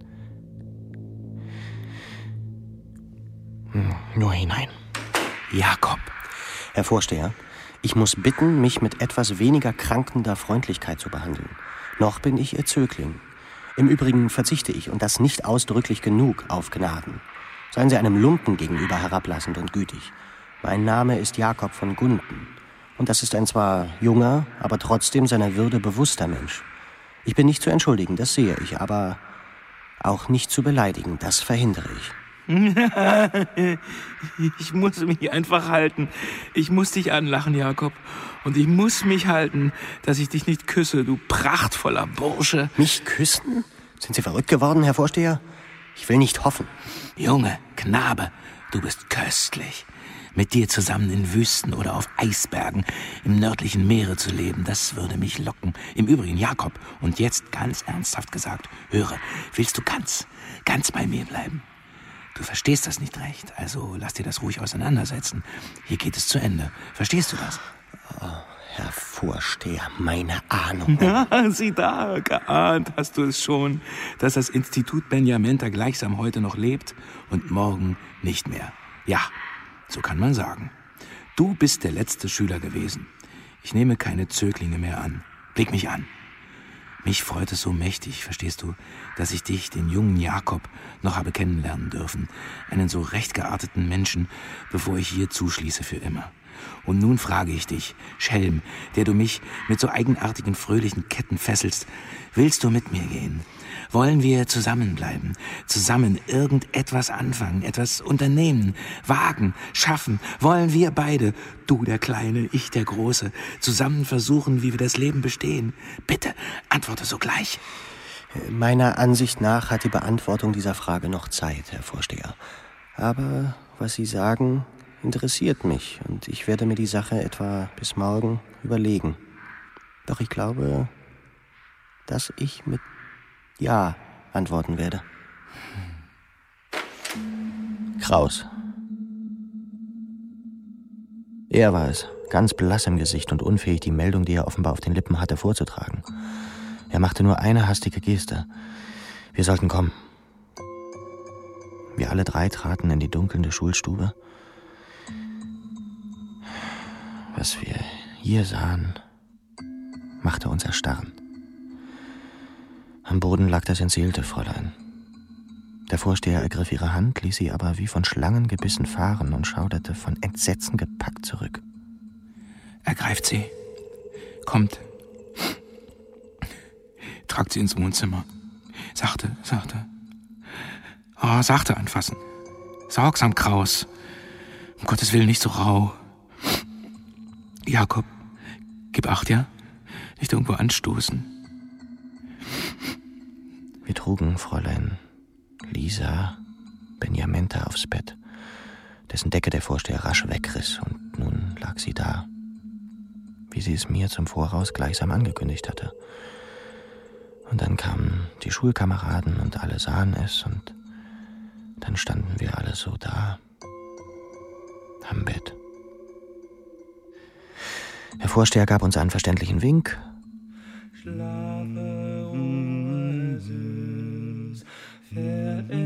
Nur hinein. Jakob. Herr Vorsteher, ich muss bitten, mich mit etwas weniger krankender Freundlichkeit zu behandeln. Noch bin ich Ihr Zögling. Im Übrigen verzichte ich, und das nicht ausdrücklich genug, auf Gnaden. Seien Sie einem Lumpen gegenüber herablassend und gütig. Mein Name ist Jakob von Gunten. Und das ist ein zwar junger, aber trotzdem seiner Würde bewusster Mensch. Ich bin nicht zu entschuldigen, das sehe ich, aber auch nicht zu beleidigen, das verhindere ich. Ich muss mich einfach halten. Ich muss dich anlachen, Jakob. Und ich muss mich halten, dass ich dich nicht küsse, du prachtvoller Bursche. Mich küssen? Sind Sie verrückt geworden, Herr Vorsteher? Ich will nicht hoffen. Junge, Knabe, du bist köstlich. Mit dir zusammen in Wüsten oder auf Eisbergen im nördlichen Meere zu leben, das würde mich locken. Im Übrigen, Jakob, und jetzt ganz ernsthaft gesagt, höre, willst du ganz bei mir bleiben? Du verstehst das nicht recht, also lass dir das ruhig auseinandersetzen. Hier geht es zu Ende. Verstehst du das? Oh, Herr Vorsteher, meine Ahnung. Ja, sieh da, geahnt hast du es schon, dass das Institut Beniamenta gleichsam heute noch lebt und morgen nicht mehr. Ja, so kann man sagen. Du bist der letzte Schüler gewesen. Ich nehme keine Zöglinge mehr an. Blick mich an. Mich freut es so mächtig, verstehst du, dass ich dich, den jungen Jakob, noch habe kennenlernen dürfen. Einen so recht gearteten Menschen, bevor ich hier zuschließe für immer. Und nun frage ich dich, Schelm, der du mich mit so eigenartigen, fröhlichen Ketten fesselst, willst du mit mir gehen? Wollen wir zusammenbleiben, zusammen irgendetwas anfangen, etwas unternehmen, wagen, schaffen? Wollen wir beide, du der Kleine, ich der Große, zusammen versuchen, wie wir das Leben bestehen? Bitte, antworte sogleich. Meiner Ansicht nach hat die Beantwortung dieser Frage noch Zeit, Herr Vorsteher. Aber was Sie sagen, interessiert mich, und ich werde mir die Sache etwa bis morgen überlegen. Doch ich glaube, dass ich mit Ja antworten werde. Kraus. Er war es, ganz blass im Gesicht und unfähig, die Meldung, die er offenbar auf den Lippen hatte, vorzutragen. Er machte nur eine hastige Geste. Wir sollten kommen. Wir alle drei traten in die dunkelnde Schulstube. Was wir hier sahen, machte uns erstarren. Am Boden lag das entseelte Fräulein. Der Vorsteher ergriff ihre Hand, ließ sie aber wie von Schlangengebissen fahren und schauderte von Entsetzen gepackt zurück. Ergreift sie. Kommt. Tragt sie ins Wohnzimmer. Sachte, sachte. Oh, sachte anfassen. Sorgsam, Kraus. Um Gottes Willen, nicht so rau. Jakob, gib Acht, ja? Nicht irgendwo anstoßen. Wir trugen Fräulein Lisa Beniamenta aufs Bett, dessen Decke der Vorsteher rasch wegriss, und nun lag sie da, wie sie es mir zum Voraus gleichsam angekündigt hatte. Und dann kamen die Schulkameraden und alle sahen es, und dann standen wir alle so da, am Bett. Der Vorsteher gab uns einen verständlichen Wink. Schlafe, Ruhe, süß, verehrtes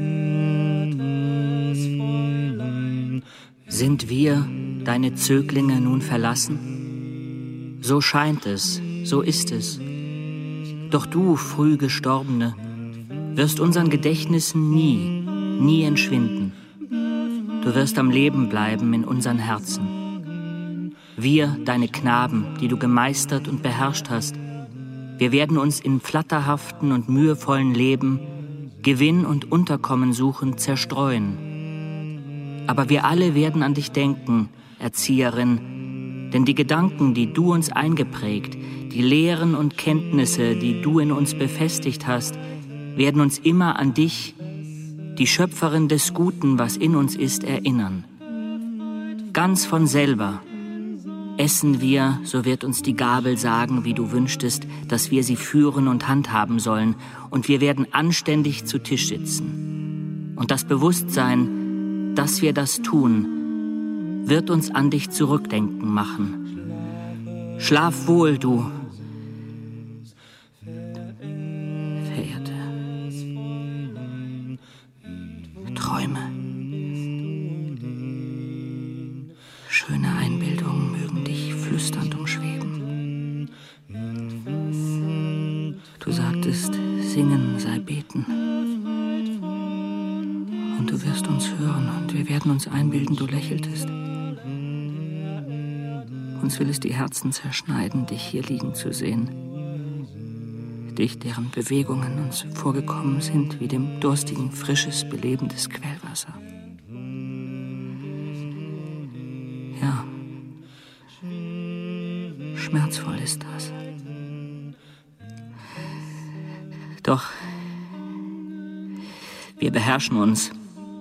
Fräulein. Sind wir, deine Zöglinge, nun verlassen? So scheint es, so ist es. Doch du, früh Gestorbene, wirst unseren Gedächtnissen nie entschwinden. Du wirst am Leben bleiben in unseren Herzen. Wir, deine Knaben, die du gemeistert und beherrscht hast, wir werden uns in flatterhaften und mühevollen Leben Gewinn und Unterkommen suchen, zerstreuen. Aber wir alle werden an dich denken, Erzieherin, denn die Gedanken, die du uns eingeprägt, die Lehren und Kenntnisse, die du in uns befestigt hast, werden uns immer an dich, die Schöpferin des Guten, was in uns ist, erinnern. Ganz von selber, Essen wir, so wird uns die Gabel sagen, wie du wünschtest, dass wir sie führen und handhaben sollen, und wir werden anständig zu Tisch sitzen. Und das Bewusstsein, dass wir das tun, wird uns an dich zurückdenken machen. Schlaf wohl, du Verehrte. Träume. Schöne Einbildungen mögen dich flüsternd umschweben. Du sagtest, singen sei beten. Und du wirst uns hören und wir werden uns einbilden, du lächeltest. Uns will es die Herzen zerschneiden, dich hier liegen zu sehen. Dich, deren Bewegungen uns vorgekommen sind wie dem Durstigen frisches, belebendes Quellwasser. Ja, schmerzvoll ist das. Doch wir beherrschen uns.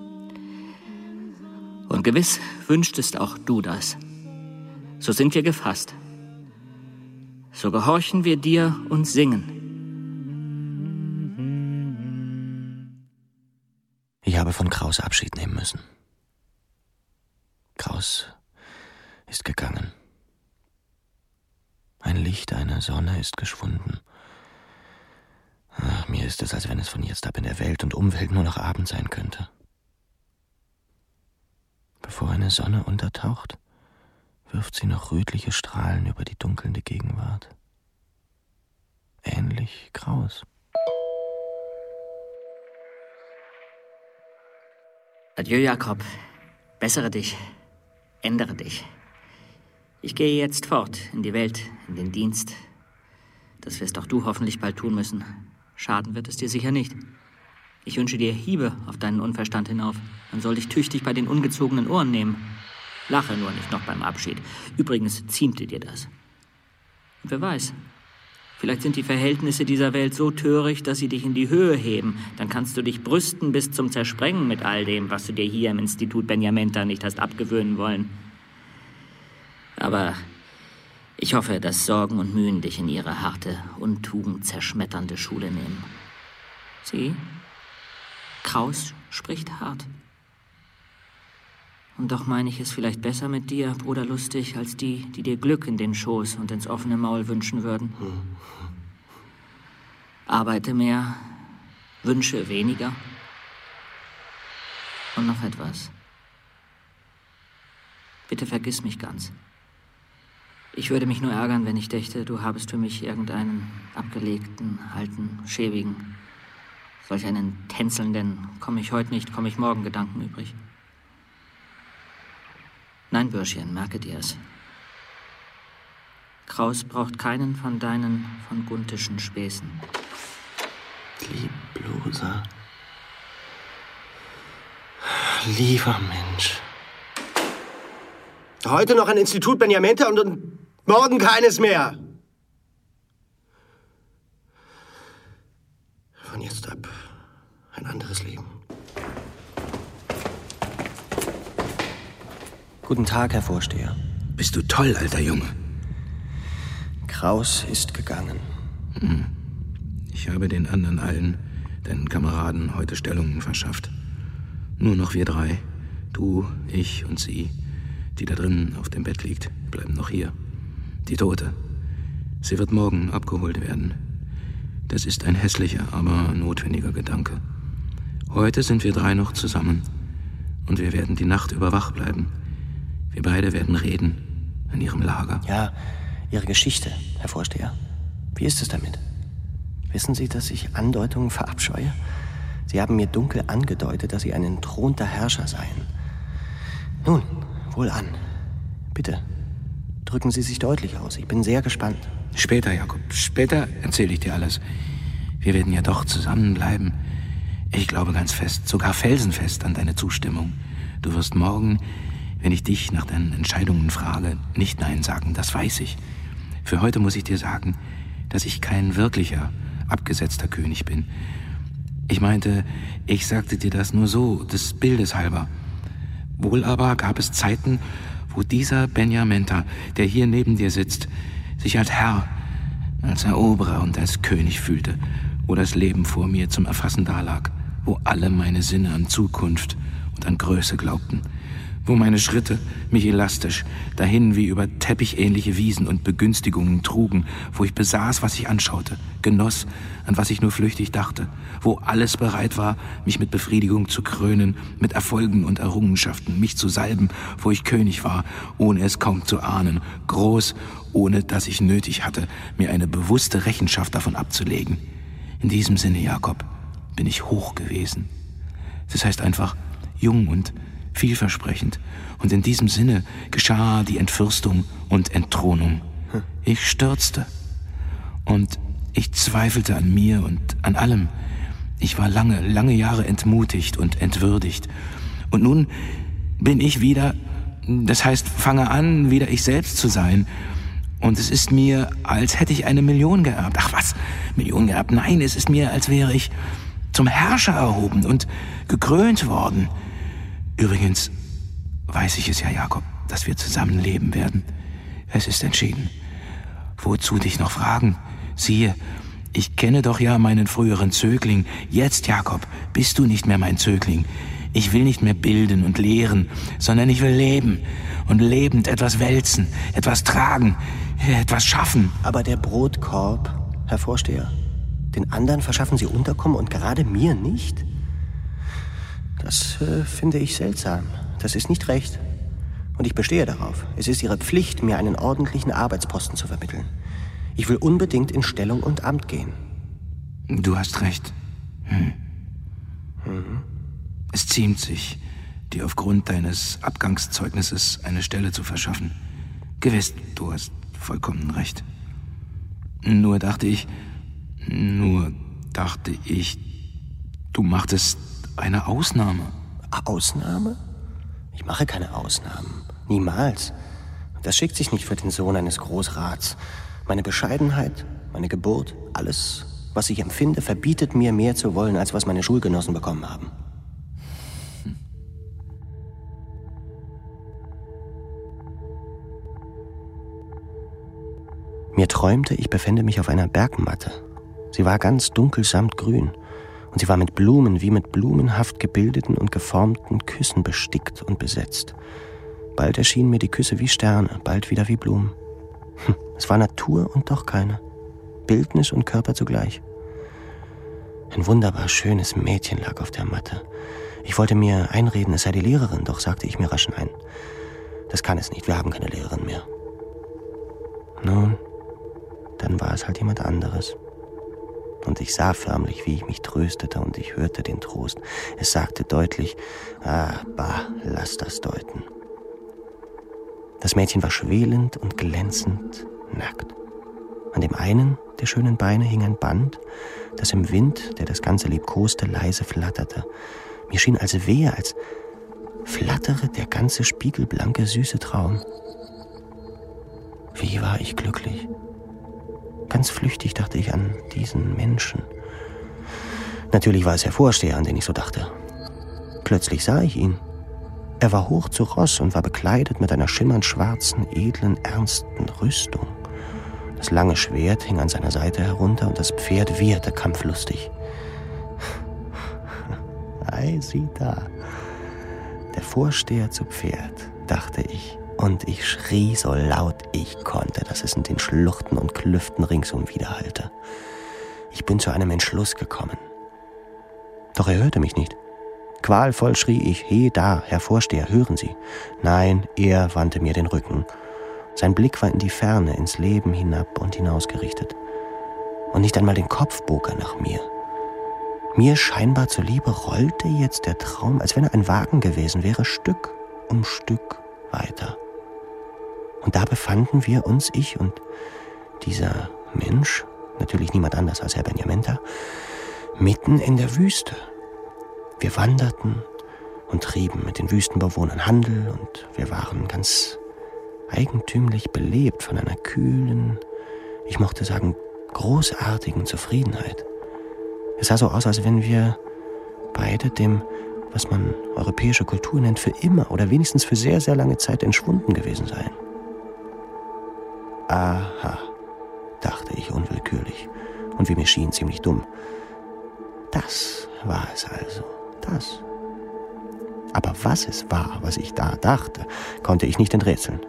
Und gewiss wünschtest auch du das. So sind wir gefasst. So gehorchen wir dir und singen. Ich habe von Kraus Abschied nehmen müssen. Kraus ist gegangen. Ein Licht einer Sonne ist geschwunden. Ach, mir ist es, als wenn es von jetzt ab in der Welt und Umwelt nur noch Abend sein könnte. Bevor eine Sonne untertaucht, wirft sie noch rötliche Strahlen über die dunkelnde Gegenwart. Ähnlich Kraus. Adieu, Jakob. Bessere dich. Ändere dich. Ich gehe jetzt fort in die Welt, in den Dienst. Das wirst auch du hoffentlich bald tun müssen. Schaden wird es dir sicher nicht. Ich wünsche dir Hiebe auf deinen Unverstand hinauf. Man soll dich tüchtig bei den ungezogenen Ohren nehmen. Lache nur nicht noch beim Abschied. Übrigens ziemte dir das. Und wer weiß, vielleicht sind die Verhältnisse dieser Welt so töricht, dass sie dich in die Höhe heben. Dann kannst du dich brüsten bis zum Zersprengen mit all dem, was du dir hier im Institut Benjamenta nicht hast abgewöhnen wollen. Aber ich hoffe, dass Sorgen und Mühen dich in ihre harte, Untugend zerschmetternde Schule nehmen. Sieh, Kraus spricht hart. Und doch meine ich es vielleicht besser mit dir, Bruder Lustig, als die, die dir Glück in den Schoß und ins offene Maul wünschen würden. Arbeite mehr, wünsche weniger. Und noch etwas. Bitte vergiss mich ganz. Ich würde mich nur ärgern, wenn ich dächte, du habest für mich irgendeinen abgelegten, alten, schäbigen, solch einen tänzelnden, komm ich heute nicht, komm ich morgen Gedanken übrig. Nein, Bürschchen, merke dir es. Kraus braucht keinen von deinen von Guntischen Späßen. Liebloser, lieber Mensch. Heute noch ein Institut Benjamenta und morgen keines mehr. Von jetzt ab ein anderes Leben. Guten Tag, Herr Vorsteher. Bist du toll, alter Junge. Kraus ist gegangen. Ich habe den anderen allen, deinen Kameraden, heute Stellungen verschafft. Nur noch wir drei, du, ich und sie, die da drinnen auf dem Bett liegt, bleiben noch hier. Die Tote. Sie wird morgen abgeholt werden. Das ist ein hässlicher, aber notwendiger Gedanke. Heute sind wir drei noch zusammen und wir werden die Nacht über wach bleiben. Wir beide werden reden an ihrem Lager. Ja, Ihre Geschichte, Herr Vorsteher. Wie ist es damit? Wissen Sie, dass ich Andeutungen verabscheue? Sie haben mir dunkel angedeutet, dass Sie ein entthronter Herrscher seien. Nun, wohlan. Bitte, drücken Sie sich deutlich aus. Ich bin sehr gespannt. Später, Jakob, später erzähle ich dir alles. Wir werden ja doch zusammenbleiben. Ich glaube ganz fest, sogar felsenfest an deine Zustimmung. Du wirst morgen, wenn ich dich nach deinen Entscheidungen frage, nicht Nein sagen, das weiß ich. Für heute muss ich dir sagen, dass ich kein wirklicher, abgesetzter König bin. Ich meinte, ich sagte dir das nur so, des Bildes halber. Wohl aber gab es Zeiten, wo dieser Benjamenta, der hier neben dir sitzt, sich als Herr, als Eroberer und als König fühlte, wo das Leben vor mir zum Erfassen dalag, wo alle meine Sinne an Zukunft und an Größe glaubten, wo meine Schritte mich elastisch dahin wie über teppicháhnliche Wiesen und Begünstigungen trugen, wo ich besaß, was ich anschaute, genoss, an was ich nur flüchtig dachte, wo alles bereit war, mich mit Befriedigung zu krönen, mit Erfolgen und Errungenschaften, mich zu salben, wo ich König war, ohne es kaum zu ahnen, groß, ohne dass ich nötig hatte, mir eine bewusste Rechenschaft davon abzulegen. In diesem Sinne, Jakob, bin ich hoch gewesen. Das heißt einfach jung und vielversprechend. Und in diesem Sinne geschah die Entfürstung und Entthronung. Ich stürzte. Und ich zweifelte an mir und an allem. Ich war lange, lange Jahre entmutigt und entwürdigt. Und nun bin ich wieder, das heißt, fange an, wieder ich selbst zu sein. Und es ist mir, als hätte ich 1 Million geerbt. Ach was, Million geerbt? Nein, es ist mir, als wäre ich zum Herrscher erhoben und gekrönt worden. Übrigens weiß ich es ja, Jakob, dass wir zusammen leben werden. Es ist entschieden. Wozu dich noch fragen? Siehe, ich kenne doch ja meinen früheren Zögling. Jetzt, Jakob, bist du nicht mehr mein Zögling. Ich will nicht mehr bilden und lehren, sondern ich will leben und lebend etwas wälzen, etwas tragen, etwas schaffen. Aber der Brotkorb, Herr Vorsteher, den anderen verschaffen Sie Unterkommen und gerade mir nicht? Das finde ich seltsam. Das ist nicht recht. Und ich bestehe darauf. Es ist Ihre Pflicht, mir einen ordentlichen Arbeitsposten zu vermitteln. Ich will unbedingt in Stellung und Amt gehen. Du hast recht. Es ziemt sich, dir aufgrund deines Abgangszeugnisses eine Stelle zu verschaffen. Gewiss, du hast vollkommen recht. Nur dachte ich, du machtest eine Ausnahme. Ausnahme? Ich mache keine Ausnahmen. Niemals. Das schickt sich nicht für den Sohn eines Großrats. Meine Bescheidenheit, meine Geburt, alles, was ich empfinde, verbietet mir, mehr zu wollen, als was meine Schulgenossen bekommen haben. Mir träumte, ich befände mich auf einer Bergmatte. Sie war ganz dunkel samtgrün. Und sie war mit Blumen, wie mit blumenhaft gebildeten und geformten Küssen bestickt und besetzt. Bald erschienen mir die Küsse wie Sterne, bald wieder wie Blumen. Es war Natur und doch keine. Bildnis und Körper zugleich. Ein wunderbar schönes Mädchen lag auf der Matte. Ich wollte mir einreden, es sei die Lehrerin, doch sagte ich mir rasch ein. Das kann es nicht, wir haben keine Lehrerin mehr. Nun, dann war es halt jemand anderes. Und ich sah förmlich, wie ich mich tröstete, und ich hörte den Trost. Es sagte deutlich, lass das deuten. Das Mädchen war schwelend und glänzend nackt. An dem einen der schönen Beine hing ein Band, das im Wind, der das Ganze liebkoste, leise flatterte. Mir schien, als flattere der ganze spiegelblanke, süße Traum. Wie war ich glücklich. Ganz flüchtig dachte ich an diesen Menschen. Natürlich war es der Vorsteher, an den ich so dachte. Plötzlich sah ich ihn. Er war hoch zu Ross und war bekleidet mit einer schimmernd schwarzen, edlen, ernsten Rüstung. Das lange Schwert hing an seiner Seite herunter und das Pferd wieherte kampflustig. Ei, sieh da. Der Vorsteher zu Pferd, dachte ich. Und ich schrie so laut ich konnte, dass es in den Schluchten und Klüften ringsum widerhallte. Ich bin zu einem Entschluss gekommen. Doch er hörte mich nicht. Qualvoll schrie ich, he da, Herr Vorsteher, hören Sie. Nein, er wandte mir den Rücken. Sein Blick war in die Ferne, ins Leben hinab und hinausgerichtet. Und nicht einmal den Kopf bog er nach mir. Mir scheinbar zuliebe rollte jetzt der Traum, als wenn er ein Wagen gewesen wäre, Stück um Stück weiter. Und da befanden wir uns, ich und dieser Mensch, natürlich niemand anders als Herr Benjamenta, mitten in der Wüste. Wir wanderten und trieben mit den Wüstenbewohnern Handel und wir waren ganz eigentümlich belebt von einer kühlen, ich mochte sagen, großartigen Zufriedenheit. Es sah so aus, als wenn wir beide dem was man europäische Kultur nennt, für immer oder wenigstens für sehr, sehr lange Zeit entschwunden gewesen seien. Aha, dachte ich unwillkürlich und wie mir schien ziemlich dumm. Das war es also, das. Aber was es war, was ich da dachte, konnte ich nicht enträtseln.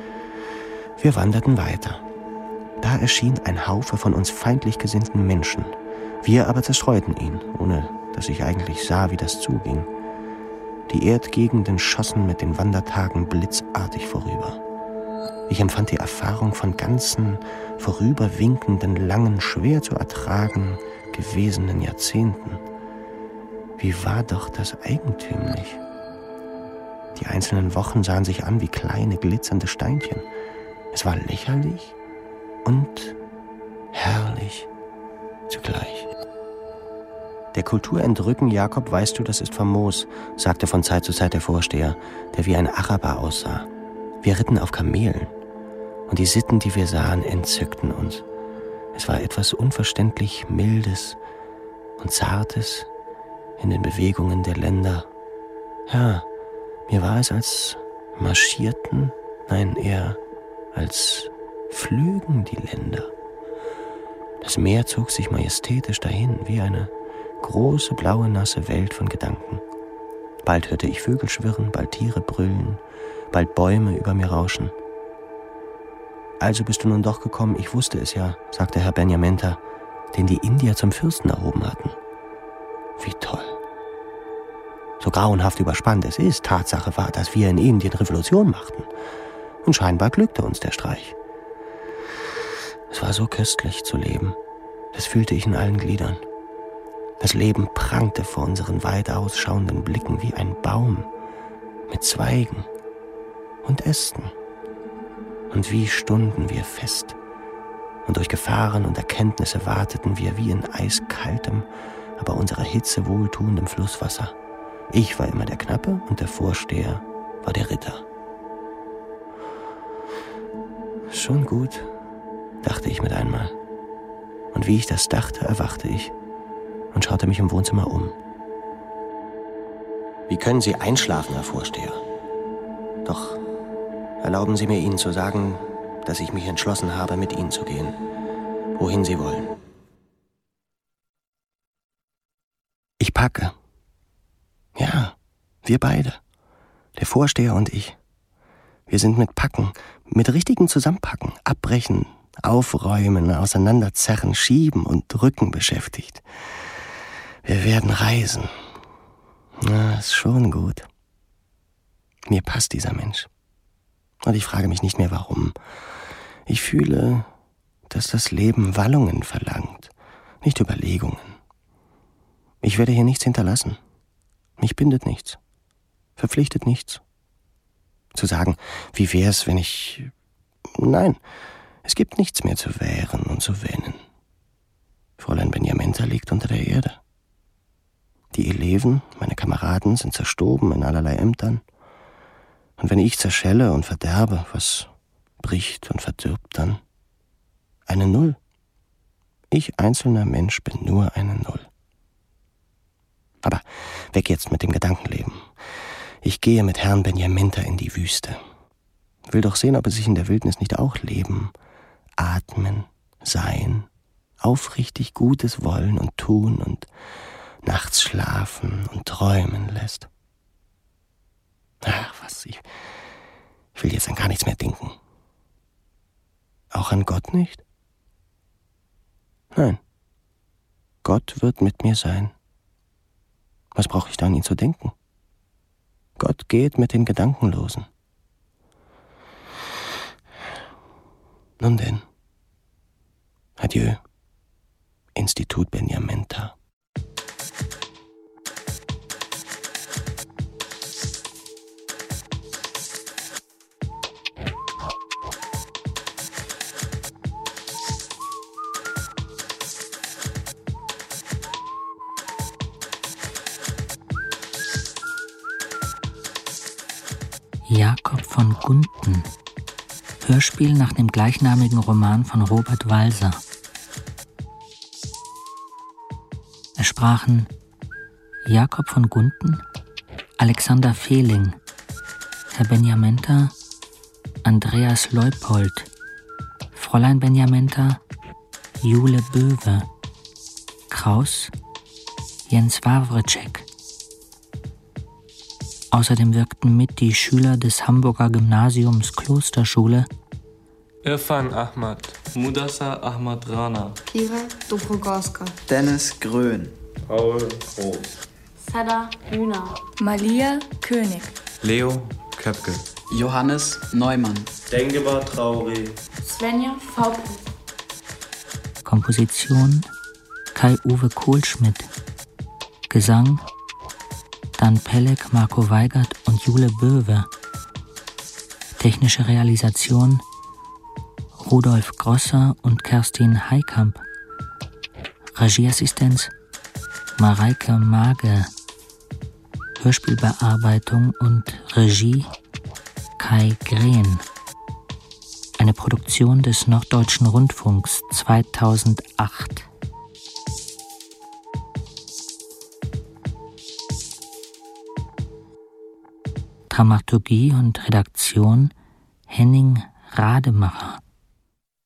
Wir wanderten weiter. Da erschien ein Haufe von uns feindlich gesinnten Menschen. Wir aber zerstreuten ihn, ohne dass ich eigentlich sah, wie das zuging. Die Erdgegenden schossen mit den Wandertagen blitzartig vorüber. Ich empfand die Erfahrung von ganzen, vorüberwinkenden, langen, schwer zu ertragen gewesenen Jahrzehnten. Wie war doch das eigentümlich? Die einzelnen Wochen sahen sich an wie kleine, glitzernde Steinchen. Es war lächerlich und herrlich zugleich. Der Kulturentrücken, Jakob, weißt du, das ist famos, sagte von Zeit zu Zeit der Vorsteher, der wie ein Araber aussah. Wir ritten auf Kamelen und die Sitten, die wir sahen, entzückten uns. Es war etwas unverständlich Mildes und Zartes in den Bewegungen der Länder. Ja, mir war es, als marschierten, nein, eher als flögen die Länder. Das Meer zog sich majestätisch dahin, wie eine große, blaue, nasse Welt von Gedanken. Bald hörte ich Vögel schwirren, bald Tiere brüllen, bald Bäume über mir rauschen. Also bist du nun doch gekommen, ich wusste es ja, sagte Herr Benjamenta, den die Indier zum Fürsten erhoben hatten. Wie toll. So grauenhaft überspannt es ist, Tatsache war, dass wir in Indien Revolution machten. Und scheinbar glückte uns der Streich. Es war so köstlich zu leben, das fühlte ich in allen Gliedern. Das Leben prangte vor unseren weit ausschauenden Blicken wie ein Baum mit Zweigen und Ästen. Und wie stunden wir fest. Und durch Gefahren und Erkenntnisse warteten wir wie in eiskaltem, aber unserer Hitze wohltuendem Flusswasser. Ich war immer der Knappe und der Vorsteher war der Ritter. Schon gut, dachte ich mit einmal. Und wie ich das dachte, erwachte ich und schaute mich im Wohnzimmer um. Wie können Sie einschlafen, Herr Vorsteher? Doch erlauben Sie mir, Ihnen zu sagen, dass ich mich entschlossen habe, mit Ihnen zu gehen, wohin Sie wollen. Ich packe. Ja, wir beide, der Vorsteher und ich. Wir sind mit Packen, mit richtigem Zusammenpacken, Abbrechen, Aufräumen, Auseinanderzerren, Schieben und Drücken beschäftigt. Wir werden reisen. Na, ist schon gut. Mir passt dieser Mensch. Und ich frage mich nicht mehr, warum. Ich fühle, dass das Leben Wallungen verlangt, nicht Überlegungen. Ich werde hier nichts hinterlassen. Mich bindet nichts, verpflichtet nichts. Zu sagen, wie wär's, wenn ich... Nein, es gibt nichts mehr zu währen und zu wähnen. Fräulein Benjamenta liegt unter der Erde. Die Eleven, meine Kameraden, sind zerstoben in allerlei Ämtern. Und wenn ich zerschelle und verderbe, was bricht und verdirbt dann? Eine Null. Ich, einzelner Mensch, bin nur eine Null. Aber weg jetzt mit dem Gedankenleben. Ich gehe mit Herrn Benjamenta in die Wüste. Will doch sehen, ob es sich in der Wildnis nicht auch leben, atmen, sein, aufrichtig Gutes wollen und tun und nachts schlafen und träumen lässt. Ach, was, ich will jetzt an gar nichts mehr denken. Auch an Gott nicht? Nein, Gott wird mit mir sein. Was brauche ich da an ihn zu denken? Gott geht mit den Gedankenlosen. Nun denn, adieu, Institut Benjamenta. Jakob von Gunten. Hörspiel nach dem gleichnamigen Roman von Robert Walser. Es sprachen Jakob von Gunten, Alexander Fehling, Herr Benjamenta, Andreas Leupold, Fräulein Benjamenta, Jule Böwe, Kraus, Jens Wawritschek. Außerdem wirkten mit die Schüler des Hamburger Gymnasiums Klosterschule Irfan Ahmad, Mudassar Ahmad Rana, Kira Dobrogorska, Dennis Grön, Paul Groß, Sada Hühner, Malia König, Leo Köpke, Johannes Neumann, Dengebar Traoré, Svenja Vaupel. Komposition Kai-Uwe Kohlschmidt. Gesang Dan Pelleck, Marco Weigert und Jule Böwe. Technische Realisation Rudolf Grosser und Kerstin Heikamp. Regieassistenz Mareike Mage. Hörspielbearbeitung und Regie Kai Grehn. Eine Produktion des Norddeutschen Rundfunks 2008. Dramaturgie und Redaktion Henning Rademacher.